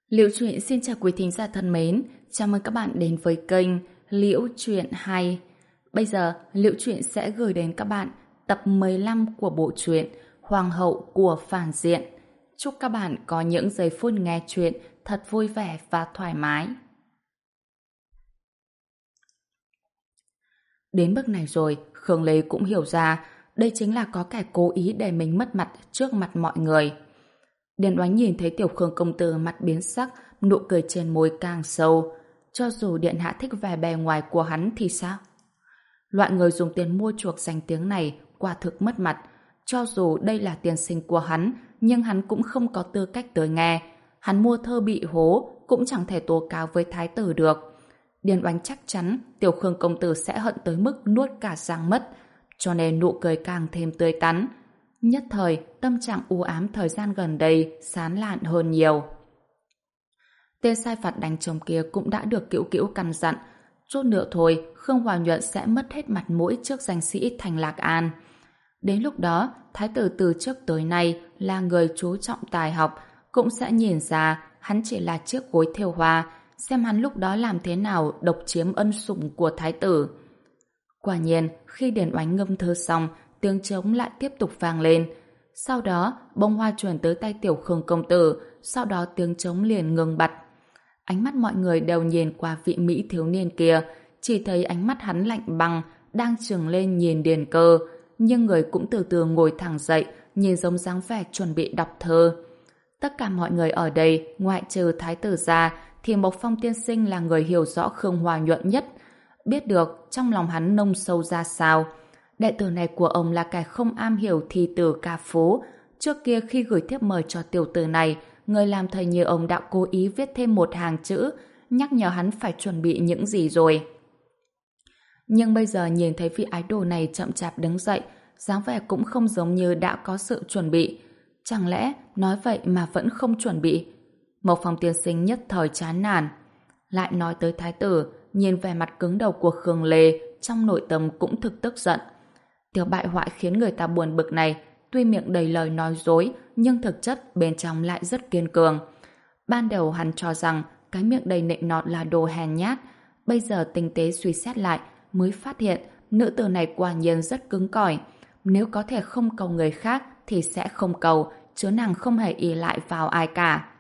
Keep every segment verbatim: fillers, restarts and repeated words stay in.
Liễu Chuyện xin chào quý thính giả thân mến, chào mừng các bạn đến với kênh Liễu Chuyện hay. Bây giờ, Liễu Chuyện sẽ gửi đến các bạn tập mười lăm của bộ truyện Hoàng hậu của phản diện. Chúc các bạn có những giây phút nghe chuyện thật vui vẻ và thoải mái. Đến bước này rồi, Khương Lê cũng hiểu ra đây chính là có kẻ cố ý để mình mất mặt trước mặt mọi người. Điền Oánh nhìn thấy Tiểu Khương công tử mặt biến sắc, nụ cười trên môi càng sâu. Cho dù điện hạ thích vẻ bề ngoài của hắn thì sao? Loại người dùng tiền mua chuộc danh tiếng này quả thực mất mặt. Cho dù đây là tiền sinh của hắn, nhưng hắn cũng không có tư cách tới nghe. Hắn mua thơ bị hố, cũng chẳng thể tố cáo với thái tử được. Điền Oánh chắc chắn Tiểu Khương công tử sẽ hận tới mức nuốt cả răng mất, cho nên nụ cười càng thêm tươi tắn. Nhất thời, tâm trạng u ám thời gian gần đây sán lạn hơn nhiều. Tên sai vặt đánh chồng kia cũng đã được Cữu Cữu căn dặn. Chút nữa thôi, Khương Hòa Nhuận sẽ mất hết mặt mũi trước danh sĩ Thành Lạc An. Đến lúc đó, thái tử từ trước tới nay là người chú trọng tài học, cũng sẽ nhìn ra hắn chỉ là chiếc gối thêu hoa, xem hắn lúc đó làm thế nào độc chiếm ân sủng của thái tử. Quả nhiên, khi Điền Oánh ngâm thơ xong, tiếng trống lại tiếp tục vang lên. Sau đó, bông hoa chuyển tới tay Tiểu Khương công tử, sau đó tiếng trống liền ngừng bặt. Ánh mắt mọi người đều nhìn qua vị mỹ thiếu niên kia, chỉ thấy ánh mắt hắn lạnh băng, đang trừng lên nhìn Điền Cơ, nhưng người cũng từ từ ngồi thẳng dậy, nhìn giống dáng vẻ chuẩn bị đọc thơ. Tất cả mọi người ở đây, ngoại trừ thái tử ra, thì Mộc Phong tiên sinh là người hiểu rõ Khương Hòa Nhuận nhất, biết được trong lòng hắn nông sâu ra sao. Đệ tử này của ông là kẻ không am hiểu thi từ ca phú. Trước kia khi gửi thiếp mời cho tiểu tử này, người làm thầy như ông đã cố ý viết thêm một hàng chữ, nhắc nhở hắn phải chuẩn bị những gì rồi. Nhưng bây giờ nhìn thấy vị idol này chậm chạp đứng dậy, dáng vẻ cũng không giống như đã có sự chuẩn bị. Chẳng lẽ nói vậy mà vẫn không chuẩn bị? Mộc Phong tiên sinh nhất thời chán nản. Lại nói tới thái tử, nhìn vẻ mặt cứng đầu của Khương Lê, trong nội tâm cũng thực tức giận. Tiểu bại hoại khiến người ta buồn bực này, tuy miệng đầy lời nói dối, nhưng thực chất bên trong lại rất kiên cường. Ban đầu hắn cho rằng cái miệng đầy nịnh nọt là đồ hèn nhát, bây giờ tinh tế suy xét lại mới phát hiện nữ tử này quả nhiên rất cứng cỏi. Nếu có thể không cầu người khác thì sẽ không cầu, chứ nàng không hề ỷ lại vào ai cả.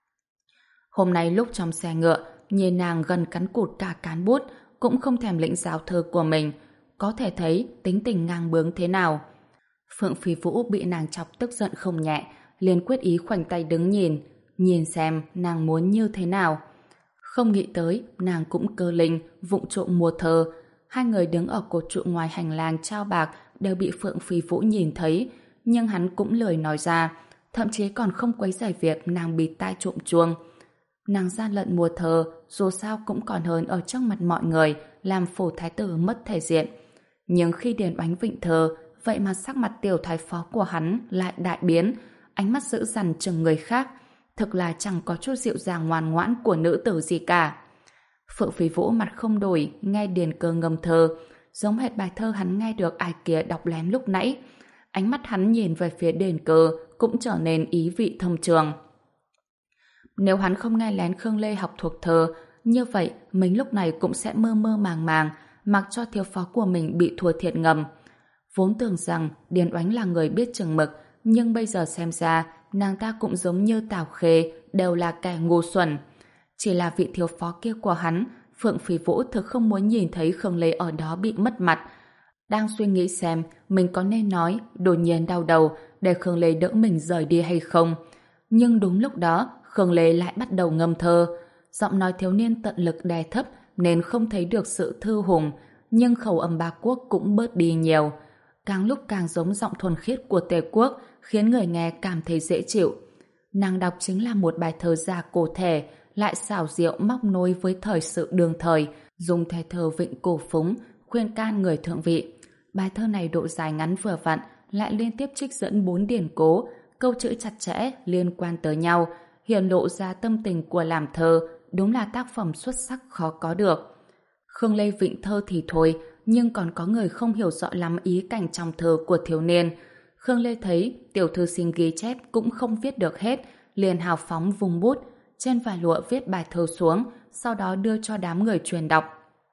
Hôm nay lúc trong xe ngựa, nhìn nàng gần cắn cụt cả cán bút, cũng không thèm lĩnh giáo thơ của mình, có thể thấy tính tình ngang bướng thế nào. Phượng Phi Vũ bị nàng chọc tức giận không nhẹ, liền quyết ý khoanh tay đứng nhìn, nhìn xem nàng muốn như thế nào. Không nghĩ tới, nàng cũng cơ linh, vụng trộm mua thơ. Hai người đứng ở cột trụ ngoài hành lang trao bạc đều bị Phượng Phi Vũ nhìn thấy, nhưng hắn cũng lười nói ra, thậm chí còn không quấy rầy việc nàng bịt tai trộm chuông. Nàng gian lận mua thơ, dù sao cũng còn hơn ở trước mặt mọi người làm phổ thái tử mất thể diện. Nhưng khi Điền Oánh vịnh thơ, vậy mà sắc mặt tiểu thái phó của hắn lại đại biến, ánh mắt dữ dằn chừng người khác, thực là chẳng có chút dịu dàng ngoan ngoãn của nữ tử gì cả. Phượng Phi Vũ mặt không đổi, nghe Điền Cơ ngâm thơ, giống hệt bài thơ hắn nghe được ai kia đọc lén lúc nãy. Ánh mắt hắn nhìn về phía Điền Cơ cũng trở nên ý vị thâm trường. Nếu hắn không nghe lén Khương Lê học thuộc thơ, như vậy mình lúc này cũng sẽ mơ mơ màng màng, mặc cho thiếu phó của mình bị thua thiệt ngầm. Vốn tưởng rằng Điền Oánh là người biết chừng mực, nhưng bây giờ xem ra nàng ta cũng giống như Tào Khê, đều là kẻ ngu xuẩn. Chỉ là vị thiếu phó kia của hắn, Phượng Phi Vũ thực không muốn nhìn thấy Khương Lê ở đó bị mất mặt. Đang suy nghĩ xem mình có nên nói, đột nhiên đau đầu để Khương Lê đỡ mình rời đi hay không. Nhưng đúng lúc đó, Khương Lê lại bắt đầu ngâm thơ. Giọng nói thiếu niên tận lực đè thấp nên không thấy được sự thư hùng, nhưng khẩu âm Ba Quốc cũng bớt đi nhiều. Càng lúc càng giống giọng thuần khiết của Tề Quốc, khiến người nghe cảm thấy dễ chịu. Nàng đọc chính là một bài thơ già cổ thể, lại xảo diệu móc nối với thời sự đương thời, dùng thể thơ vịnh cổ phúng, khuyên can người thượng vị. Bài thơ này độ dài ngắn vừa vặn, lại liên tiếp trích dẫn bốn điển cố, câu chữ chặt chẽ liên quan tới nhau, hiện lộ ra tâm tình của làm thơ, đúng là tác phẩm xuất sắc khó có được. Khương Lê vịnh thơ thì thôi, nhưng còn có người không hiểu rõ lắm ý cảnh trong thơ của thiếu niên. Khương Lê thấy tiểu thư sinh ghi chép cũng không viết được hết, liền hào phóng vung bút. trên vải lụa viết bài thơ xuống, sau đó đưa cho đám người truyền đọc.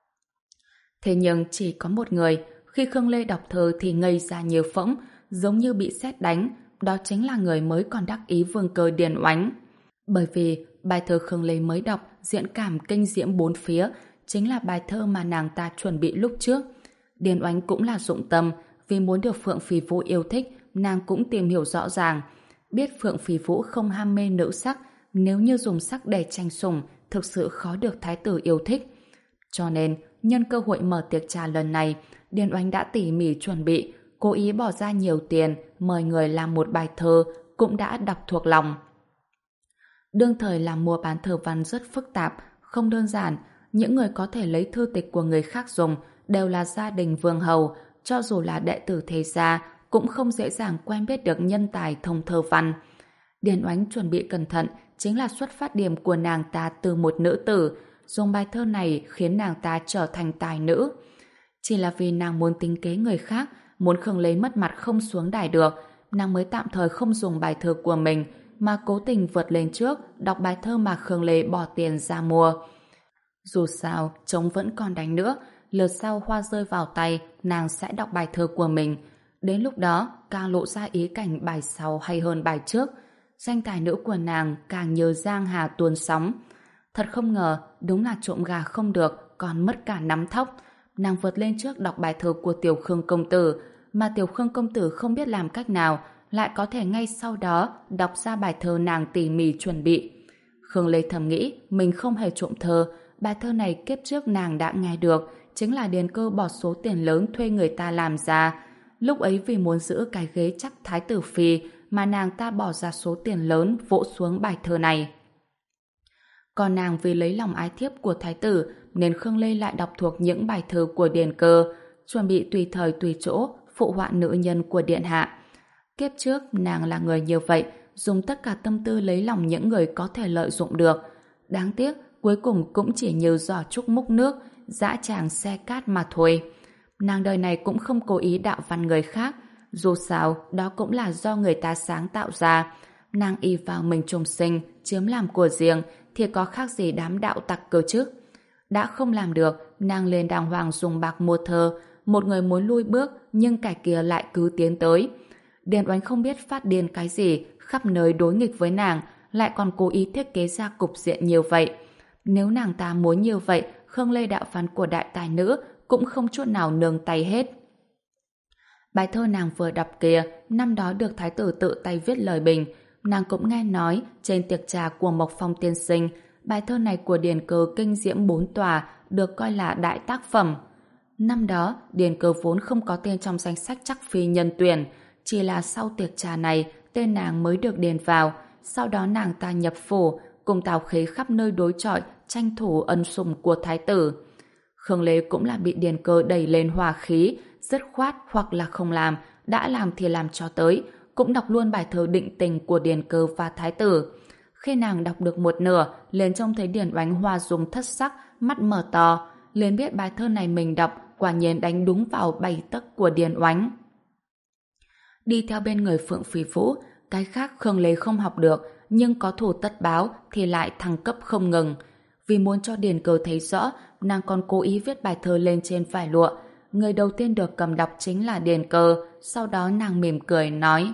Thế nhưng chỉ có một người, khi Khương Lê đọc thơ thì ngây ra như phỗng, giống như bị sét đánh, đó chính là người mới còn đắc ý vương cơ Điền Oánh. Bởi vì bài thơ Khương Lê mới đọc diễn cảm kinh diễm bốn phía, chính là bài thơ mà nàng ta chuẩn bị lúc trước. Điền Oánh cũng là dụng tâm, vì muốn được Phượng Phì Vũ yêu thích, nàng cũng tìm hiểu rõ ràng. Biết Phượng Phì Vũ không ham mê nữ sắc, nếu như dùng sắc để tranh sủng, thực sự khó được thái tử yêu thích. Cho nên, nhân cơ hội mở tiệc trà lần này, Điền Oánh đã tỉ mỉ chuẩn bị, cố ý bỏ ra nhiều tiền, mời người làm một bài thơ, cũng đã đọc thuộc lòng. Đương thời làm mua bán thơ văn rất phức tạp, không đơn giản, những người có thể lấy thư tịch của người khác dùng đều là gia đình vương hầu, cho dù là đệ tử thế gia, cũng không dễ dàng quen biết được nhân tài thông thơ văn. Điền Oánh chuẩn bị cẩn thận chính là xuất phát điểm của nàng ta từ một nữ tử, dùng bài thơ này khiến nàng ta trở thành tài nữ. Chỉ là vì nàng muốn tính kế người khác, muốn Khương Lê mất mặt không xuống đài được, nàng mới tạm thời không dùng bài thơ của mình, mà cố tình vượt lên trước, đọc bài thơ mà Khương Lê bỏ tiền ra mua. Dù sao, trống vẫn còn đánh nữa, lượt sau hoa rơi vào tay, nàng sẽ đọc bài thơ của mình. Đến lúc đó, càng lộ ra ý cảnh bài sau hay hơn bài trước. Danh tài nữ của nàng càng nhớ giang hà tuôn sóng. Thật không ngờ, đúng là trộm gà không được, còn mất cả nắm thóc. Nàng vượt lên trước đọc bài thơ của Tiểu Khương công tử, mà Tiểu Khương công tử không biết làm cách nào, lại có thể ngay sau đó đọc ra bài thơ nàng tỉ mỉ chuẩn bị. Khương Lê thầm nghĩ mình không hề trộm thơ, bài thơ này kiếp trước nàng đã nghe được, chính là Điền Cơ bỏ số tiền lớn thuê người ta làm ra. Lúc ấy vì muốn giữ cái ghế chắc thái tử phi mà nàng ta bỏ ra số tiền lớn vỗ xuống bài thơ này. Còn nàng vì lấy lòng ái thiếp của thái tử nên Khương Lê lại đọc thuộc những bài thơ của Điền Cơ, chuẩn bị tùy thời tùy chỗ phụ họa nữ nhân của điện hạ. Kiếp trước nàng là người như vậy, dùng tất cả tâm tư lấy lòng những người có thể lợi dụng được. Đáng tiếc cuối cùng cũng chỉ như giỏ trúc múc nước, dã tràng xe cát mà thôi. Nàng đời này cũng không cố ý đạo văn người khác, dù sao đó cũng là do người ta sáng tạo ra. Nàng y vào mình trùng sinh, chiếm làm của riêng thì có khác gì đám đạo tặc cơ chứ. Đã không làm được, nàng lên đàng hoàng dùng bạc mua thơ, một người muốn lui bước nhưng kẻ kia lại cứ tiến tới. Điền Oánh không biết phát điên cái gì, khắp nơi đối nghịch với nàng, lại còn cố ý thiết kế ra cục diện như vậy. Nếu nàng ta muốn như vậy, Khương Lê đạo văn của đại tài nữ cũng không chút nào nương tay hết. Bài thơ nàng vừa đọc kia, năm đó được thái tử tự tay viết lời bình, nàng cũng nghe nói trên tiệc trà của Mộc Phong tiên sinh, bài thơ này của Điền Cơ kinh diễm bốn tòa, được coi là đại tác phẩm. Năm đó, Điền Cơ vốn không có tên trong danh sách chắc phi nhân tuyển, chỉ là sau tiệc trà này, tên nàng mới được điền vào, sau đó nàng ta nhập phủ, cùng Tào Khế khắp nơi đối chọi, tranh thủ ân sủng của thái tử. Khương Lê cũng là bị Điền Cơ đẩy lên hòa khí, dứt khoát hoặc là không làm, đã làm thì làm cho tới, cũng đọc luôn bài thơ định tình của Điền Cơ và thái tử. Khi nàng đọc được một nửa, liền trông thấy Điền Oánh hoa dung thất sắc, mắt mở to, liền biết bài thơ này mình đọc quả nhiên đánh đúng vào bảy tấc của Điền Oánh. Đi theo bên người Phượng Phì Vũ, cái khác Khương Lê không học được, nhưng có thủ tất báo thì lại thăng cấp không ngừng. Vì muốn cho Điền Cơ thấy rõ, nàng còn cố ý viết bài thơ lên trên vải lụa. Người đầu tiên được cầm đọc chính là Điền Cơ, sau đó nàng mỉm cười nói: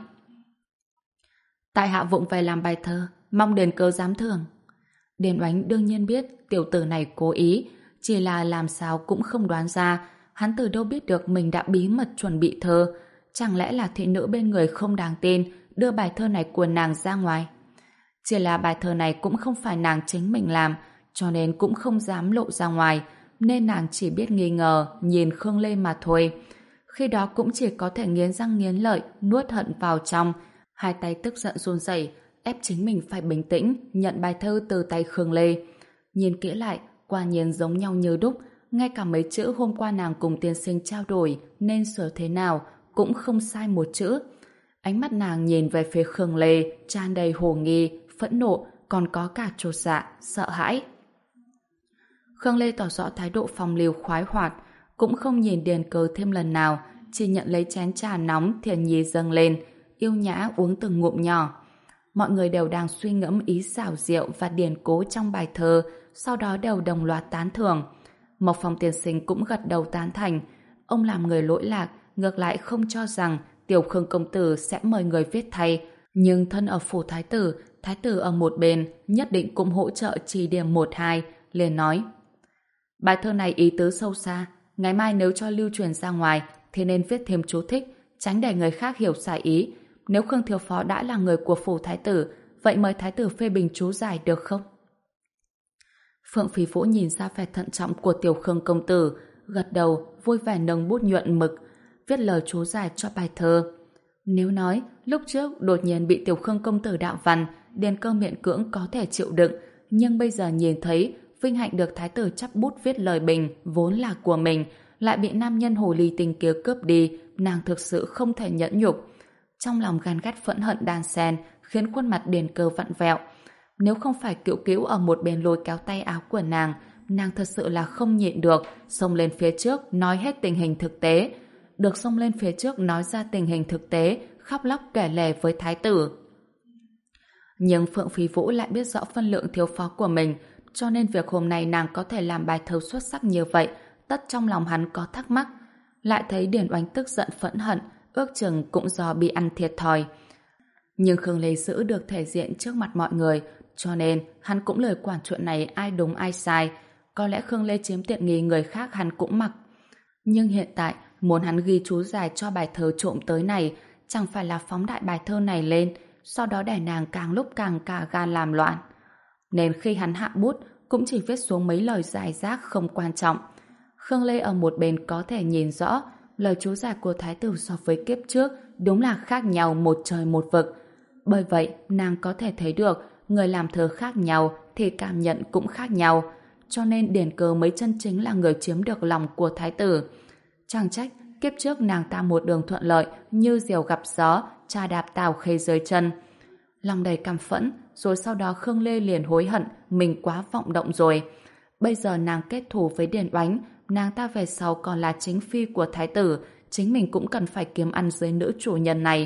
tại hạ vụng về làm bài thơ, mong Điền Cơ dám thưởng. Điền Oánh đương nhiên biết tiểu tử này cố ý, chỉ là làm sao cũng không đoán ra, hắn từ đâu biết được mình đã bí mật chuẩn bị thơ. Chẳng lẽ là thị nữ bên người không đáng tin đưa bài thơ này của nàng ra ngoài? Chỉ là bài thơ này cũng không phải nàng chính mình làm, cho nên cũng không dám lộ ra ngoài, nên nàng chỉ biết nghi ngờ nhìn Khương Lê mà thôi. Khi đó cũng chỉ có thể nghiến răng nghiến lợi, nuốt hận vào trong, hai tay tức giận run rẩy, ép chính mình phải bình tĩnh nhận bài thơ từ tay Khương Lê. Nhìn kỹ lại, quả nhiên giống nhau như đúc, ngay cả mấy chữ hôm qua nàng cùng tiên sinh trao đổi nên sửa thế nào cũng không sai một chữ. Ánh mắt nàng nhìn về phía Khương Lê tràn đầy hồ nghi, phẫn nộ, còn có cả chột dạ, sợ hãi. Khương Lê tỏ rõ thái độ phong lưu khoái hoạt, cũng không nhìn Điền Cơ thêm lần nào, chỉ nhận lấy chén trà nóng thiền nhì dâng lên, yêu nhã uống từng ngụm nhỏ. Mọi người đều đang suy ngẫm ý xảo diệu và điển cố trong bài thơ, sau đó đều đồng loạt tán thưởng. Mộc Phong tiên sinh cũng gật đầu tán thành. Ông làm người lỗi lạc, ngược lại không cho rằng Tiểu Khương công tử sẽ mời người viết thay, nhưng thân ở phủ thái tử, thái tử ở một bên nhất định cũng hỗ trợ chỉ điểm một hai, liền nói: bài thơ này ý tứ sâu xa, ngày mai nếu cho lưu truyền ra ngoài thì nên viết thêm chú thích, tránh để người khác hiểu sai ý. Nếu Khương thiếu phó đã là người của phủ thái tử, vậy mời thái tử phê bình chú giải được không? Phượng Phí Vũ nhìn ra vẻ thận trọng của Tiểu Khương công tử, gật đầu, vui vẻ nâng bút nhuận mực, viết lời chú giải cho bài thơ. Nếu nói lúc trước đột nhiên bị Tiểu Khương công tử đạo văn, Điền Cơ miễn cưỡng có thể chịu đựng, nhưng bây giờ nhìn thấy vinh hạnh được thái tử chắp bút viết lời bình vốn là của mình, lại bị nam nhân hồ ly tinh kia cướp đi, nàng thực sự không thể nhẫn nhục. Trong lòng gàn gắt phẫn hận đan xen, khiến khuôn mặt Điền Cơ vặn vẹo. Nếu không phải Cửu Cửu ở một bên lôi kéo tay áo của nàng, nàng thật sự là không nhịn được, xông lên phía trước nói hết tình hình thực tế. Được xông lên phía trước nói ra tình hình thực tế, khóc lóc kể lể với thái tử. Nhưng Phượng Phí Vũ lại biết rõ phân lượng thiếu phó của mình, cho nên việc hôm nay nàng có thể làm bài thơ xuất sắc như vậy, tất trong lòng hắn có thắc mắc. Lại thấy Điền Oánh tức giận phẫn hận, ước chừng cũng do bị ăn thiệt thòi. Nhưng Khương Lê giữ được thể diện trước mặt mọi người, cho nên hắn cũng lời quản chuyện này ai đúng ai sai. Có lẽ Khương Lê chiếm tiện nghi người khác hắn cũng mặc. Nhưng hiện tại, muốn hắn ghi chú giải cho bài thơ trộm tới này, chẳng phải là phóng đại bài thơ này lên, sau đó để nàng càng lúc càng cả gan làm loạn. Nên khi hắn hạ bút, cũng chỉ viết xuống mấy lời giải rác không quan trọng. Khương Lê ở một bên có thể nhìn rõ, lời chú giải của thái tử so với kiếp trước đúng là khác nhau một trời một vực. Bởi vậy, nàng có thể thấy được người làm thơ khác nhau thì cảm nhận cũng khác nhau, cho nên Điền Cơ mới chân chính là người chiếm được lòng của thái tử. Chẳng trách kiếp trước nàng ta một đường thuận lợi như diều gặp gió, trà đạp Tào Khê dưới chân. Lòng đầy căm phẫn, rồi sau đó Khương Lê liền hối hận mình quá vọng động rồi. Bây giờ nàng kết thù với Điền Oánh, nàng ta về sau còn là chính phi của thái tử, chính mình cũng cần phải kiếm ăn dưới nữ chủ nhân này.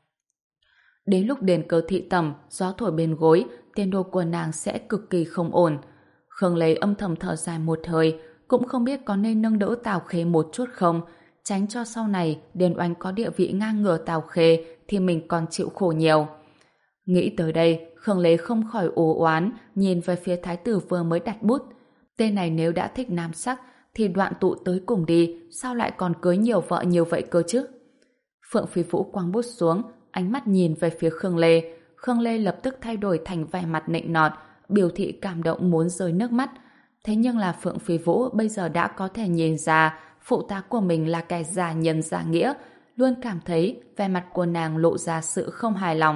Đến lúc Điền Cơ thị tẩm, gió thổi bên gối, tiền đồ của nàng sẽ cực kỳ không ổn. Khương Lê âm thầm thở dài một hơi, cũng không biết có nên nâng đỡ Tào Khê một chút không, tránh cho sau này Điền Oánh có địa vị ngang ngửa Tào Khê thì mình còn chịu khổ nhiều. Nghĩ tới đây, Khương Lê không khỏi ồ oán, nhìn về phía thái tử vừa mới đặt bút. Tên này nếu đã thích nam sắc thì đoạn tụ tới cùng đi, sao lại còn cưới nhiều vợ nhiều vậy cơ chứ? Phượng Phi Vũ quăng bút xuống, ánh mắt nhìn về phía Khương Lê. Khương Lê lập tức thay đổi thành vẻ mặt nịnh nọt, biểu thị cảm động muốn rơi nước mắt. Thế nhưng là Phượng Phi Vũ bây giờ đã có thể nhìn ra phụ tá của mình là kẻ giả nhân giả nghĩa, luôn cảm thấy vẻ mặt của nàng lộ ra sự không hài lòng.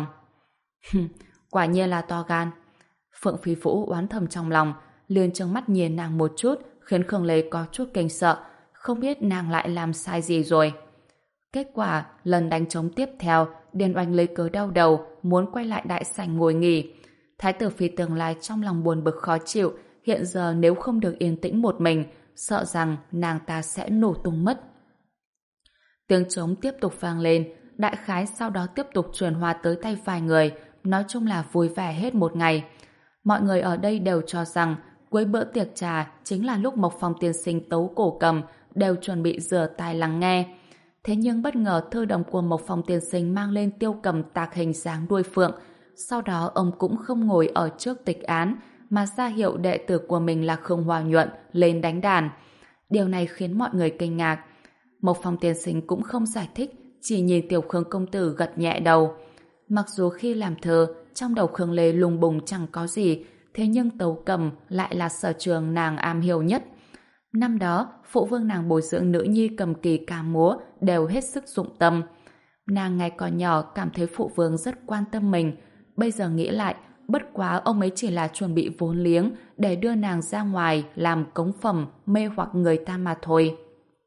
Quả nhiên là to gan. Phượng Phi Vũ oán thầm trong lòng, liền trừng mắt nhìn nàng một chút, khiến Khương Lê có chút kinh sợ, không biết nàng lại làm sai gì rồi. Kết quả, lần đánh trống tiếp theo, Điền Oánh lấy cớ đau đầu, muốn quay lại đại sảnh ngồi nghỉ. Thái tử Phi tương lai trong lòng buồn bực khó chịu, hiện giờ nếu không được yên tĩnh một mình, sợ rằng nàng ta sẽ nổ tung mất. Tiếng trống tiếp tục vang lên, đại khái sau đó tiếp tục truyền hoa tới tay vài người, nói chung là vui vẻ hết một ngày. Mọi người ở đây đều cho rằng cuối bữa tiệc trà chính là lúc Mộc Phong tiên sinh tấu cổ cầm, đều chuẩn bị rửa tai lắng nghe. Thế nhưng bất ngờ thư đồng của Mộc Phong tiên sinh mang lên tiêu cầm tạc hình dáng đuôi phượng. Sau đó ông cũng không ngồi ở trước tịch án, mà ra hiệu đệ tử của mình là Khương Hoa Nhuận lên đánh đàn. Điều này khiến mọi người kinh ngạc. Mộc Phong tiên sinh cũng không giải thích, chỉ nhìn Tiểu Khương công tử gật nhẹ đầu. Mặc dù khi làm thơ, trong đầu Khương Lê lùng bùng chẳng có gì, thế nhưng tấu cầm lại là sở trường nàng am hiểu nhất. Năm đó, phụ vương nàng bồi dưỡng nữ nhi cầm kỳ ca múa đều hết sức dụng tâm. Nàng ngày còn nhỏ cảm thấy phụ vương rất quan tâm mình. Bây giờ nghĩ lại, bất quá ông ấy chỉ là chuẩn bị vốn liếng để đưa nàng ra ngoài làm cống phẩm mê hoặc người ta mà thôi.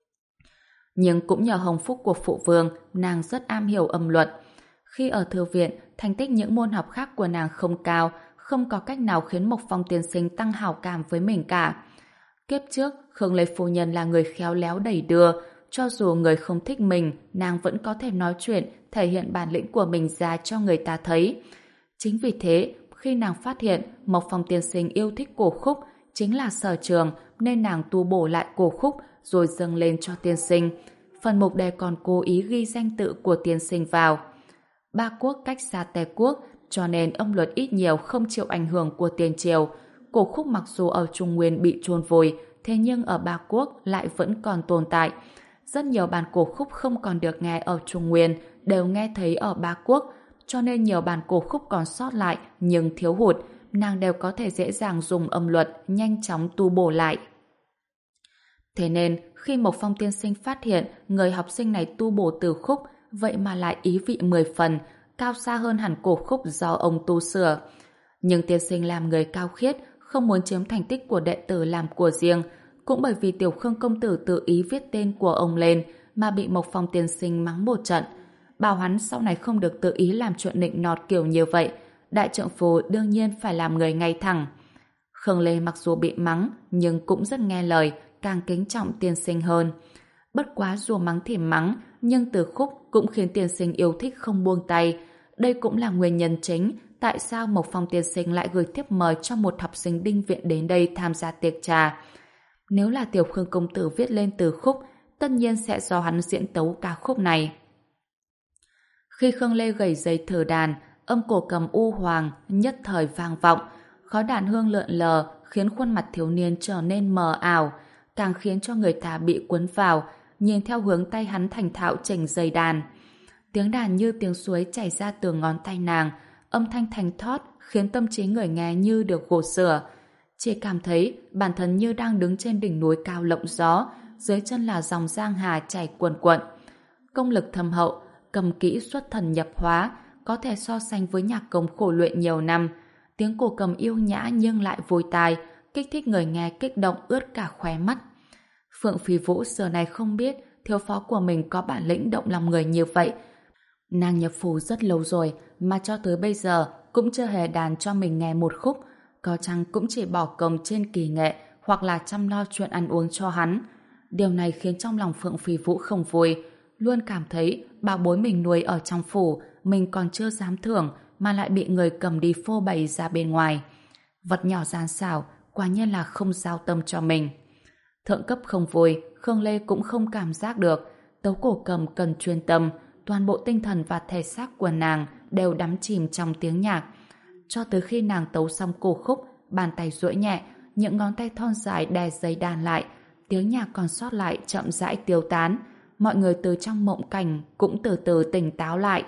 Nhưng cũng nhờ hồng phúc của phụ vương, nàng rất am hiểu âm luật. Khi ở thư viện, thành tích những môn học khác của nàng không cao, không có cách nào khiến Mộc Phong tiên sinh tăng hảo cảm với mình cả. Kiếp trước, Khương Lê phu nhân là người khéo léo đẩy đưa, cho dù người không thích mình, nàng vẫn có thể nói chuyện, thể hiện bản lĩnh của mình ra cho người ta thấy. Chính vì thế, khi nàng phát hiện Mộc Phong tiên sinh yêu thích cổ khúc chính là sở trường, nên nàng tu bổ lại cổ khúc rồi dâng lên cho tiên sinh. Phần mục đề còn cố ý ghi danh tự của tiên sinh vào. Ba quốc cách xa Tề quốc, cho nên âm luật ít nhiều không chịu ảnh hưởng của tiền triều. Cổ khúc mặc dù ở Trung Nguyên bị chôn vùi, thế nhưng ở Ba quốc lại vẫn còn tồn tại. Rất nhiều bản cổ khúc không còn được nghe ở Trung Nguyên, đều nghe thấy ở Ba quốc, cho nên nhiều bản cổ khúc còn sót lại nhưng thiếu hụt, nàng đều có thể dễ dàng dùng âm luật nhanh chóng tu bổ lại. Thế nên, khi Mộc Phong tiên sinh phát hiện người học sinh này tu bổ từ khúc, vậy mà lại ý vị mười phần, cao xa hơn hẳn cổ khúc do ông tu sửa. Nhưng tiên sinh làm người cao khiết, không muốn chiếm thành tích của đệ tử làm của riêng, cũng bởi vì Tiểu Khương công tử tự ý viết tên của ông lên mà bị Mộc Phong tiên sinh mắng một trận. Bảo hắn sau này không được tự ý làm chuyện nịnh nọt kiểu như vậy, đại trượng phu đương nhiên phải làm người ngay thẳng. Khương Lê mặc dù bị mắng nhưng cũng rất nghe lời, càng kính trọng tiên sinh hơn. Bất quá dù mắng thì mắng, nhưng từ khúc cũng khiến tiên sinh yêu thích không buông tay. Đây cũng là nguyên nhân chính tại sao Mộc Phong tiên sinh lại gửi thiếp mời cho một học sinh đinh viện đến đây tham gia tiệc trà. Nếu là Tiểu Khương công tử viết lên từ khúc, tất nhiên sẽ do hắn diễn tấu ca khúc này. Khi Khương Lê gảy dây thử đàn, âm cổ cầm u hoàng nhất thời vang vọng, khói đàn hương lượn lờ khiến khuôn mặt thiếu niên trở nên mờ ảo, càng khiến cho người ta bị cuốn vào, nhìn theo hướng tay hắn thành thạo chỉnh dây đàn. Tiếng đàn như tiếng suối chảy ra từ ngón tay nàng, âm thanh thanh thót khiến tâm trí người nghe như được gột rửa. Chỉ cảm thấy bản thân như đang đứng trên đỉnh núi cao lộng gió, dưới chân là dòng giang hà chảy cuồn cuộn. Công lực thâm hậu, cầm kỹ xuất thần nhập hóa, có thể so sánh với nhạc công khổ luyện nhiều năm. Tiếng cổ cầm yêu nhã nhưng lại vui tai, kích thích người nghe kích động ướt cả khóe mắt. Phượng Phi Vũ xưa này không biết thiếu phó của mình có bản lĩnh động lòng người như vậy. Nàng nhập phủ rất lâu rồi mà cho tới bây giờ cũng chưa hề đàn cho mình nghe một khúc, có chăng cũng chỉ bỏ công trên kỳ nghệ hoặc là chăm lo chuyện ăn uống cho hắn. Điều này khiến trong lòng Phượng Phi Vũ không vui, luôn cảm thấy bảo bối mình nuôi ở trong phủ mình còn chưa dám thưởng mà lại bị người cầm đi phô bày ra bên ngoài. Vật nhỏ gian xảo, quả nhiên là không giao tâm cho mình. Thượng cấp không vui, Khương Lê cũng không cảm giác được. Tấu cổ cầm cần chuyên tâm, toàn bộ tinh thần và thể xác của nàng đều đắm chìm trong tiếng nhạc. Cho tới khi nàng tấu xong cổ khúc, bàn tay duỗi nhẹ, những ngón tay thon dài đè dây đàn lại, tiếng nhạc còn sót lại chậm rãi tiêu tán. Mọi người từ trong mộng cảnh cũng từ từ tỉnh táo lại.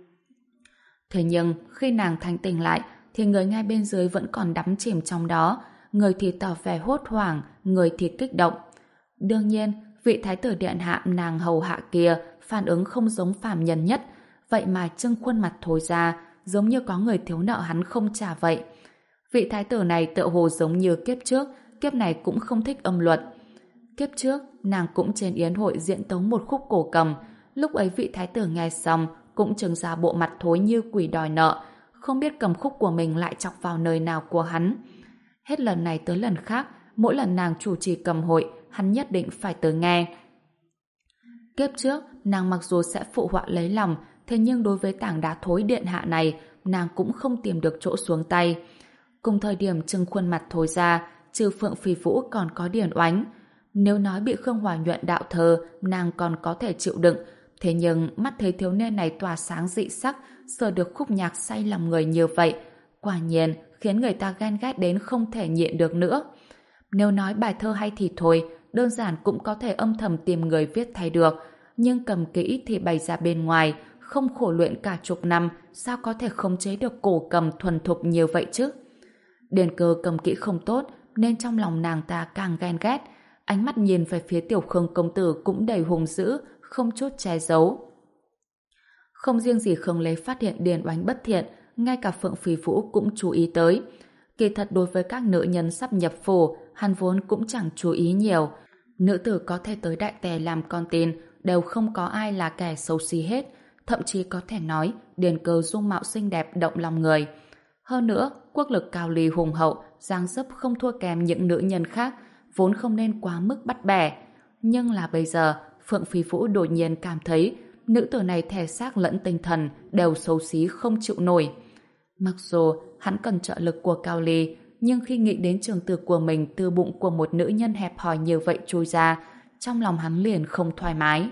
Thế nhưng, khi nàng thanh tỉnh lại, thì người ngay bên dưới vẫn còn đắm chìm trong đó, người thì tỏ vẻ hốt hoảng, người thì kích động. Đương nhiên, vị thái tử điện hạ nàng hầu hạ kia phản ứng không giống phàm nhân nhất, vậy mà trưng khuôn mặt thối ra, giống như có người thiếu nợ hắn không trả vậy. Vị thái tử này tựa hồ giống như kiếp trước, kiếp này cũng không thích âm luật. Kiếp trước, nàng cũng trên yến hội diễn tấu một khúc cổ cầm, lúc ấy vị thái tử nghe xong cũng trừng ra bộ mặt thối như quỷ đòi nợ, không biết cầm khúc của mình lại chọc vào nơi nào của hắn. Hết lần này tới lần khác, mỗi lần nàng chủ trì cầm hội, hắn nhất định phải tới nghe. Kiếp trước, nàng mặc dù sẽ phụ họa lấy lòng, thế nhưng đối với tảng đá thối điện hạ này, nàng cũng không tìm được chỗ xuống tay. Cùng thời điểm trưng khuôn mặt thối ra, trừ Phượng Phi Vũ còn có Điển Oánh. Nếu nói bị Khương Hòa nhuận đạo thờ, nàng còn có thể chịu đựng, thế nhưng mắt thấy thiếu niên này tỏa sáng dị sắc, sờ được khúc nhạc say lòng người như vậy, quả nhiên khiến người ta ghen ghét đến không thể nhịn được nữa. Nếu nói bài thơ hay thì thôi, đơn giản cũng có thể âm thầm tìm người viết thay được, nhưng cầm kỹ thì bày ra bên ngoài, không khổ luyện cả chục năm, sao có thể khống chế được cổ cầm thuần thục như vậy chứ? Điền Cơ cầm kỹ không tốt, nên trong lòng nàng ta càng ghen ghét, ánh mắt nhìn về phía Tiểu Khương công tử cũng đầy hung dữ, không chút che giấu. Không riêng gì Khương Lê phát hiện Điền Oánh bất thiện, ngay cả Phượng Phi Vũ cũng chú ý tới. Kỳ thật đối với các nữ nhân sắp nhập phủ, hắn vốn cũng chẳng chú ý nhiều. Nữ tử có thể tới đại tề làm con tin, đều không có ai là kẻ xấu xí hết. Thậm chí có thể nói, Điền Cơ dung mạo xinh đẹp động lòng người. Hơn nữa, quốc lực cao ly hùng hậu, dáng dấp không thua kém những nữ nhân khác, vốn không nên quá mức bắt bẻ. Nhưng là bây giờ, Phượng Phi Vũ đột nhiên cảm thấy nữ tử này thể xác lẫn tinh thần đều xấu xí không chịu nổi. Mặc dù hắn cần trợ lực của Cao Ly, nhưng khi nghĩ đến trường tử của mình từ bụng của một nữ nhân hẹp hòi như vậy trôi ra, trong lòng hắn liền không thoải mái.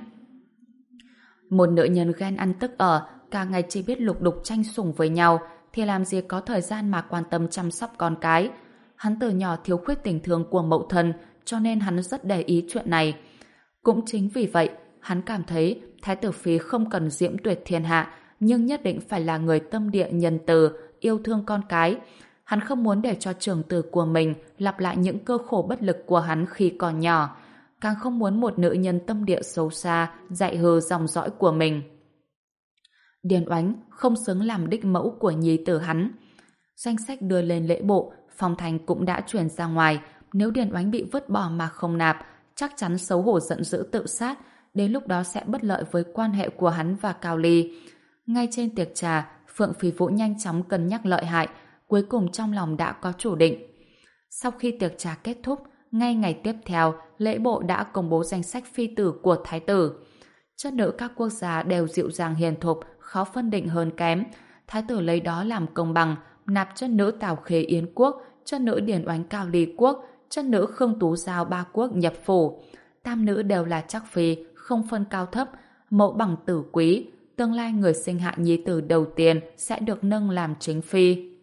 Một nữ nhân ghen ăn tức ở, cả ngày chỉ biết lục đục tranh sủng với nhau, thì làm gì có thời gian mà quan tâm chăm sóc con cái. Hắn từ nhỏ thiếu khuyết tình thương của mẫu thân, cho nên hắn rất để ý chuyện này. Cũng chính vì vậy, hắn cảm thấy Thái tử Phi không cần diễm tuyệt thiên hạ, nhưng nhất định phải là người tâm địa nhân từ, yêu thương con cái. Hắn không muốn để cho trưởng tử của mình lặp lại những cơ khổ bất lực của hắn khi còn nhỏ, càng không muốn một nữ nhân tâm địa xấu xa dạy hư dòng dõi của mình. Điền Oánh không xứng làm đích mẫu của nhi tử hắn. Danh sách đưa lên lễ bộ, Phong Thành cũng đã chuyển ra ngoài. Nếu Điền Oánh bị vứt bỏ mà không nạp, chắc chắn xấu hổ giận dữ tự sát, đến lúc đó sẽ bất lợi với quan hệ của hắn và Cao Ly. Ngay trên tiệc trà, Phượng Phi Vũ nhanh chóng cân nhắc lợi hại, cuối cùng trong lòng đã có chủ định. Sau khi tiệc trà kết thúc, ngay ngày tiếp theo, lễ bộ đã công bố danh sách phi tử của thái tử. Chất nữ các quốc gia đều dịu dàng hiền thục, khó phân định hơn kém. Thái tử lấy đó làm công bằng, nạp chất nữ Tào Khê Yến quốc, chất nữ Điền Oánh Cao Ly quốc, chất nữ Khương Tú Giao ba quốc nhập phủ. Tam nữ đều là chắc phi, không phân cao thấp, mẫu bằng tử quý. Tương lai người sinh hạ nhi tử đầu tiên sẽ được nâng làm chính phi.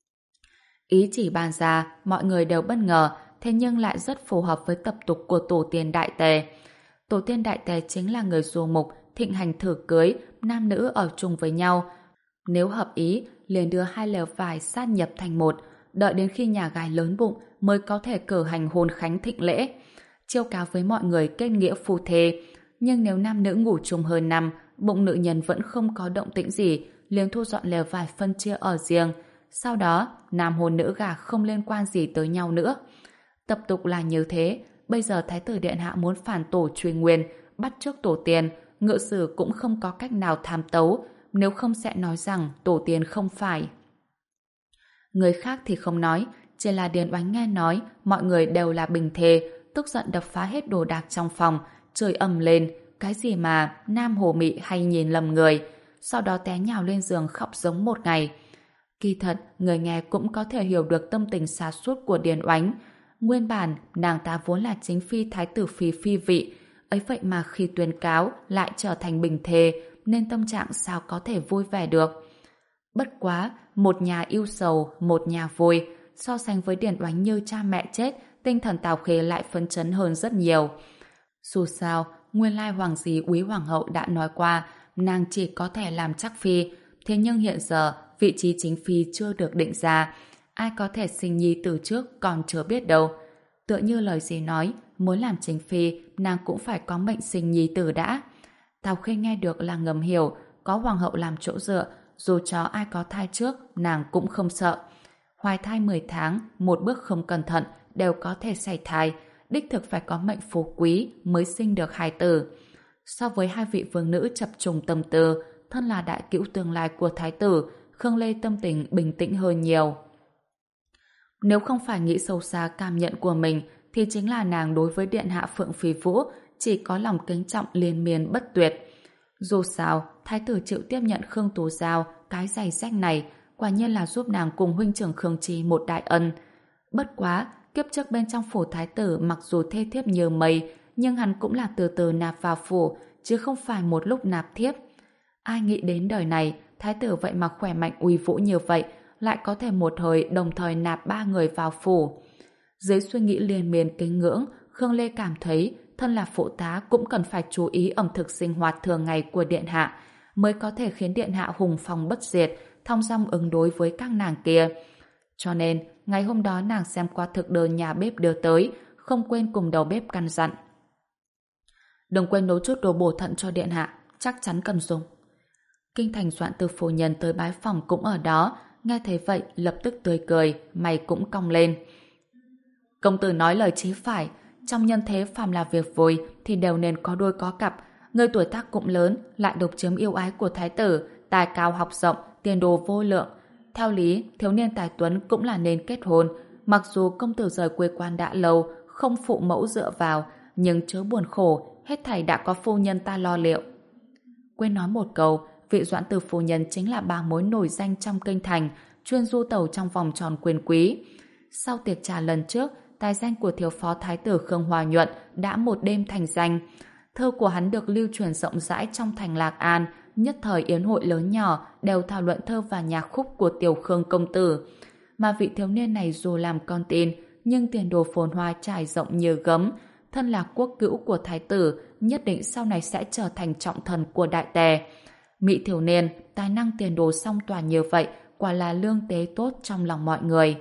Ý chỉ bàn ra, mọi người đều bất ngờ, thế nhưng lại rất phù hợp với tập tục của tổ tiên Đại Tề. Tổ tiên Đại Tề chính là người du mục, thịnh hành thử cưới, nam nữ ở chung với nhau. Nếu hợp ý, liền đưa hai lều vải sát nhập thành một, đợi đến khi nhà gái lớn bụng mới có thể cử hành hôn khánh thịnh lễ. Chiêu cáo với mọi người kết nghĩa phu thê. Nhưng nếu nam nữ ngủ chung hơn năm, bụng nữ nhân vẫn không có động tĩnh gì, liền thu dọn lều vải phân chia ở riêng. Sau đó, nam hôn nữ gả không liên quan gì tới nhau nữa. Tập tục là như thế, bây giờ Thái tử Điện Hạ muốn phản tổ truy nguyên, bắt chước tổ tiên, ngự sử cũng không có cách nào tham tấu, nếu không sẽ nói rằng tổ tiên không phải. Người khác thì không nói, chỉ là Điền Oánh nghe nói mọi người đều là bình thê, tức giận đập phá hết đồ đạc trong phòng, chửi ầm lên, cái gì mà nam hồ mị hay nhìn lầm người, sau đó té nhào lên giường khóc giống một ngày. Kỳ thật, người nghe cũng có thể hiểu được tâm tình sa sút của Điền Oánh. Nguyên bản, nàng ta vốn là chính phi thái tử phi phi vị, ấy vậy mà khi tuyên cáo lại trở thành bình thê, nên tâm trạng sao có thể vui vẻ được. Bất quá, một nhà yêu sầu, một nhà vui, so sánh với Điền Oánh như cha mẹ chết, tinh thần Tào Khê lại phấn chấn hơn rất nhiều. Dù sao, nguyên lai hoàng dì Úy Hoàng hậu đã nói qua, nàng chỉ có thể làm chắc phi, thế nhưng hiện giờ vị trí chính phi chưa được định ra, ai có thể sinh nhi từ trước còn chưa biết đâu. Tựa như lời dì nói, muốn làm chính phi, nàng cũng phải có mệnh sinh nhi tử đã. Tào Khê nghe được là ngầm hiểu, có hoàng hậu làm chỗ dựa, dù cho ai có thai trước, nàng cũng không sợ. Hoài thai mười tháng, một bước không cẩn thận, đều có thể xảy thai, đích thực phải có mệnh phú quý mới sinh được hài tử. So với hai vị vương nữ chập trùng tâm tư, thân là đại cữu tương lai của thái tử, Khương Lê tâm tình bình tĩnh hơn nhiều. Nếu không phải nghĩ sâu xa cảm nhận của mình, thì chính là nàng đối với điện hạ Phượng Phi Vũ chỉ có lòng kính trọng liên miên bất tuyệt. Dù sao, thái tử chịu tiếp nhận Khương Tú Giao cái giày rách này, quả nhiên là giúp nàng cùng huynh trưởng Khương Chi một đại ân. Bất quá, kiếp trước bên trong phủ thái tử mặc dù thê thiếp như mây, nhưng hắn cũng là từ từ nạp vào phủ, chứ không phải một lúc nạp thiếp. Ai nghĩ đến đời này, thái tử vậy mà khỏe mạnh uy vũ như vậy, lại có thể một thời đồng thời nạp ba người vào phủ. Dưới suy nghĩ liên miên kính ngưỡng, Khương Lê cảm thấy thân là phụ tá cũng cần phải chú ý ẩm thực sinh hoạt thường ngày của điện hạ, mới có thể khiến điện hạ hùng phong bất diệt, thong dong ứng đối với các nàng kia. Cho nên, ngày hôm đó nàng xem qua thực đơn nhà bếp đưa tới, không quên cùng đầu bếp căn dặn. Đừng quên nấu chút đồ bổ thận cho điện hạ, chắc chắn cần dùng. Kinh thành Doãn Từ phu nhân tới bái phòng cũng ở đó, nghe thấy vậy lập tức tươi cười, mày cũng cong lên. Công tử nói lời chí phải, trong nhân thế phàm là việc vui thì đều nên có đôi có cặp. Người tuổi tác cũng lớn, lại độc chiếm yêu ái của thái tử, tài cao học rộng, tiền đồ vô lượng. Theo lý, thiếu niên tài tuấn cũng là nên kết hôn. Mặc dù công tử rời quê quan đã lâu, không phụ mẫu dựa vào, nhưng chớ buồn khổ, hết thảy đã có phu nhân ta lo liệu. Quên nói một câu, vị Doãn Từ phu nhân chính là bà mối nổi danh trong kinh thành, chuyên du tẩu trong vòng tròn quyền quý. Sau tiệc trà lần trước, tài danh của thiếu phó thái tử Khương Hòa Nhuận đã một đêm thành danh. Thơ của hắn được lưu truyền rộng rãi trong thành Lạc An, nhất thời yến hội lớn nhỏ đều thảo luận thơ và nhạc khúc của tiểu Khương công tử. Mà vị thiếu niên này dù làm con tin, nhưng tiền đồ phồn hoa trải rộng như gấm, thân là quốc cữu của thái tử, nhất định sau này sẽ trở thành trọng thần của đại tề. Mỹ thiếu niên, tài năng tiền đồ song toàn như vậy, quả là lương tế tốt trong lòng mọi người.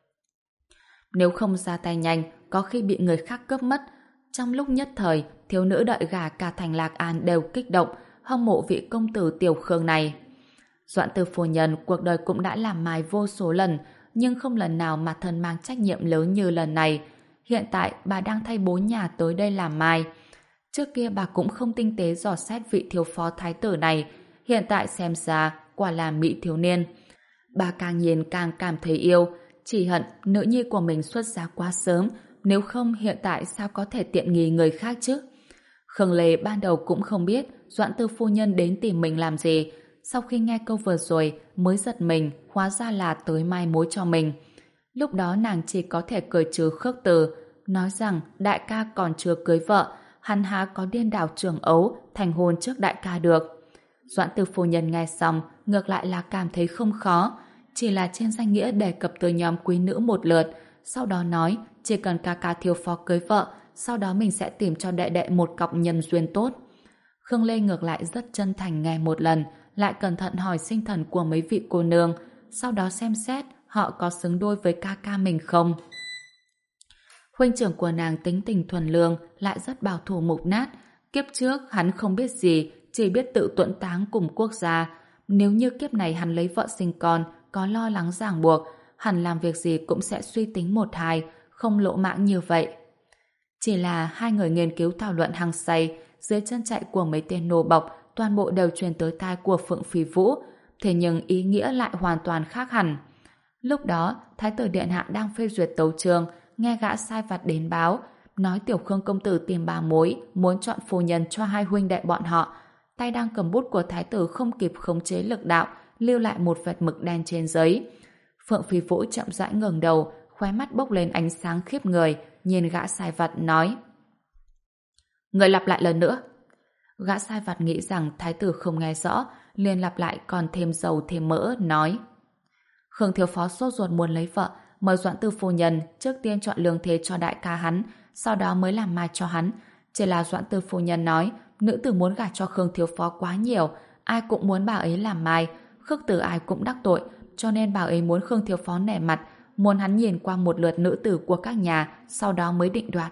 Nếu không ra tay nhanh, có khi bị người khác cướp mất. Trong lúc nhất thời, thiếu nữ đợi gà cả thành Lạc An đều kích động, hâm mộ vị công tử tiểu Khương này. Doãn Tư phu nhân cuộc đời cũng đã làm mai vô số lần, nhưng không lần nào mà thân mang trách nhiệm lớn như lần này. Hiện tại bà đang thay bố nhà tới đây làm mai. Trước kia bà cũng không tinh tế dò xét vị thiếu phó thái tử này, hiện tại xem ra quả là mỹ thiếu niên. Bà càng nhìn càng cảm thấy yêu, chỉ hận nữ nhi của mình xuất giá quá sớm, nếu không hiện tại sao có thể tiện nghi người khác chứ. Khương Lê ban đầu cũng không biết Doãn Tư phu nhân đến tìm mình làm gì, sau khi nghe câu vừa rồi mới giật mình, hóa ra là tới mai mối cho mình. Lúc đó nàng chỉ có thể cười trừ Khước Từ, nói rằng đại ca còn chưa cưới vợ, hắn há có điên đảo Trường Ấu thành hôn trước đại ca được. Doãn Tư phu nhân nghe xong ngược lại là cảm thấy không khó, chỉ là trên danh nghĩa đề cập tới nhóm quý nữ một lượt, sau đó nói chỉ cần ca ca thiếu phó cưới vợ, sau đó mình sẽ tìm cho đệ đệ một cọc nhân duyên tốt. Khương Lê ngược lại rất chân thành nghe một lần, lại cẩn thận hỏi sinh thần của mấy vị cô nương, sau đó xem xét họ có xứng đôi với ca ca mình không. Huynh trưởng của nàng tính tình thuần lương, lại rất bảo thủ mục nát. Kiếp trước hắn không biết gì, chỉ biết tự tuẫn táng cùng quốc gia. Nếu như kiếp này hắn lấy vợ sinh con, có lo lắng ràng buộc, hẳn làm việc gì cũng sẽ suy tính một hai, không lỗ mãng như vậy. Chỉ là hai người nghiên cứu thảo luận hăng say, dưới chân chạy của mấy tên nô bộc, toàn bộ đều truyền tới tai của Phượng Phi Vũ, thế nhưng ý nghĩa lại hoàn toàn khác hẳn. Lúc đó, Thái tử điện hạ đang phê duyệt tấu chương, nghe gã sai vặt đến báo, nói tiểu Khương công tử tìm bà mối, muốn chọn phu nhân cho hai huynh đệ bọn họ. Tay đang cầm bút của thái tử không kịp khống chế lực đạo, lưu lại một vệt mực đen trên giấy. Phượng Phi Vũ chậm rãi ngẩng đầu, khóe mắt bốc lên ánh sáng khiếp người, nhìn gã sai vặt nói: Người lặp lại lần nữa. Gã sai vặt nghĩ rằng thái tử không nghe rõ, liền lặp lại còn thêm dầu thêm mỡ, nói: Khương thiếu phó sốt ruột muốn lấy vợ, mời Doãn Tư phu nhân trước tiên chọn lương thế cho đại ca hắn, sau đó mới làm mai cho hắn. Chỉ là Doãn Tư phu nhân nói nữ tử muốn gả cho Khương thiếu phó quá nhiều, ai cũng muốn bà ấy làm mai, Khước Từ ai cũng đắc tội, cho nên bà ấy muốn Khương thiếu phó nể mặt, muốn hắn nhìn qua một lượt nữ tử của các nhà, sau đó mới định đoạt.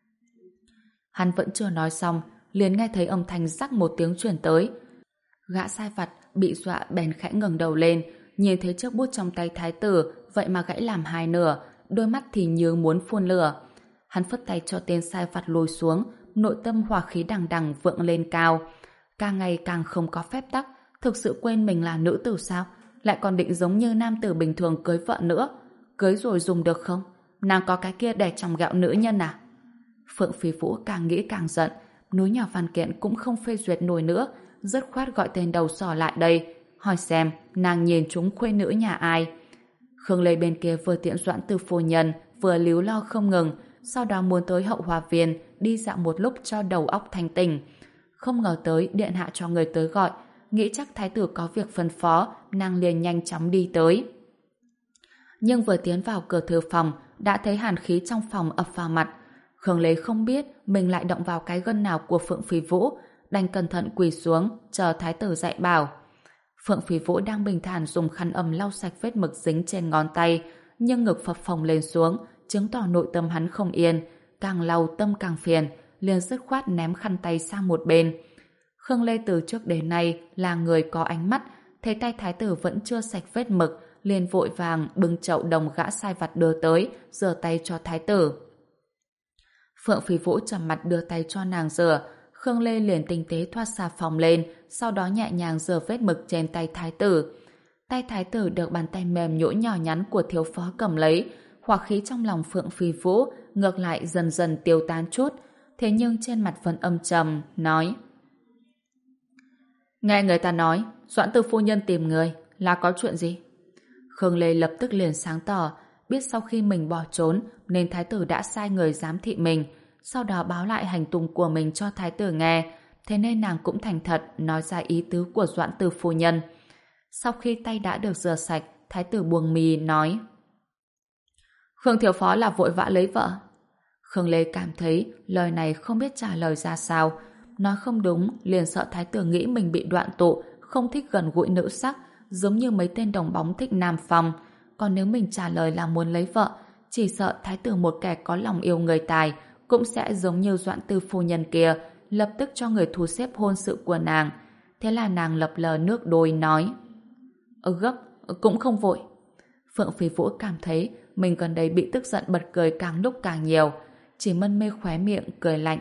Hắn vẫn chưa nói xong, liền nghe thấy âm thanh rắc một tiếng truyền tới. Gã sai vặt bị dọa bèn khẽ ngẩng đầu lên, nhìn thấy chiếc bút trong tay thái tử vậy mà gãy làm hai nửa, đôi mắt thì như muốn phun lửa. Hắn phất tay cho tên sai vặt lùi xuống, nội tâm hỏa khí đằng đằng vượng lên cao. Càng ngày càng không có phép tắc, thực sự quên mình là nữ tử sao? Lại còn định giống như nam tử bình thường cưới vợ nữa. Cưới rồi dùng được không? Nàng có cái kia để trong gạo nữ nhân à? Phượng Phi Vũ càng nghĩ càng giận, núi nhỏ văn kiện cũng không phê duyệt nổi nữa, dứt khoát gọi tên đầu sỏ lại đây, hỏi xem nàng nhìn chúng khuê nữ nhà ai. Khương Lê bên kia vừa tiễn Doãn Tư phu nhân, vừa líu lo không ngừng, sau đó muốn tới Hậu Hòa Viên đi dạo một lúc cho đầu óc thanh tỉnh. Không ngờ tới điện hạ cho người tới gọi, nghĩ chắc thái tử có việc phân phó, nàng liền nhanh chóng đi tới. Nhưng vừa tiến vào cửa thư phòng, đã thấy hàn khí trong phòng ập vào mặt. Khương Lê không biết mình lại động vào cái gân nào của Phượng Phi Vũ, đành cẩn thận quỳ xuống chờ thái tử dạy bảo. Phượng Phi Vũ đang bình thản dùng khăn ẩm lau sạch vết mực dính trên ngón tay, nhưng ngực phập phồng lên xuống, chứng tỏ nội tâm hắn không yên, càng lau tâm càng phiền, liền dứt khoát ném khăn tay sang một bên. Khương Lê từ trước đến nay là người có ánh mắt, thấy tay thái tử vẫn chưa sạch vết mực, liền vội vàng bưng chậu đồng gã sai vặt đưa tới, rửa tay cho thái tử. Phượng Phi Vũ trầm mặt đưa tay cho nàng rửa, Khương Lê liền tinh tế thoát xà phòng lên, sau đó nhẹ nhàng rửa vết mực trên tay thái tử. Tay thái tử được bàn tay mềm nhũn nhỏ nhắn của thiếu phó cầm lấy, hỏa khí trong lòng Phượng Phi Vũ ngược lại dần dần tiêu tan chút, thế nhưng trên mặt vẫn âm trầm, nói: Nghe người ta nói, Doãn Tư phu nhân tìm người, là có chuyện gì? Khương Lê lập tức liền sáng tỏ, biết sau khi mình bỏ trốn nên thái tử đã sai người giám thị mình, sau đó báo lại hành tung của mình cho thái tử nghe, thế nên nàng cũng thành thật nói ra ý tứ của Doãn Từ phu nhân. Sau khi tay đã được rửa sạch, thái tử buông mì nói: Khương thiếu phó là vội vã lấy vợ. Khương Lê cảm thấy lời này không biết trả lời ra sao, nói không đúng liền sợ thái tử nghĩ mình bị đoạn tụ, không thích gần gũi nữ sắc, giống như mấy tên đồng bóng thích nam phong. Còn nếu mình trả lời là muốn lấy vợ, chỉ sợ thái tử một kẻ có lòng yêu người tài cũng sẽ giống như Doãn Tư phu nhân kia, lập tức cho người thu xếp hôn sự của nàng. Thế là nàng lập lờ nước đôi nói: "Ờ gấp, cũng không vội." Phượng Phi Vũ cảm thấy mình gần đây bị tức giận bật cười càng lúc càng nhiều, chỉ mân mê khóe miệng cười lạnh.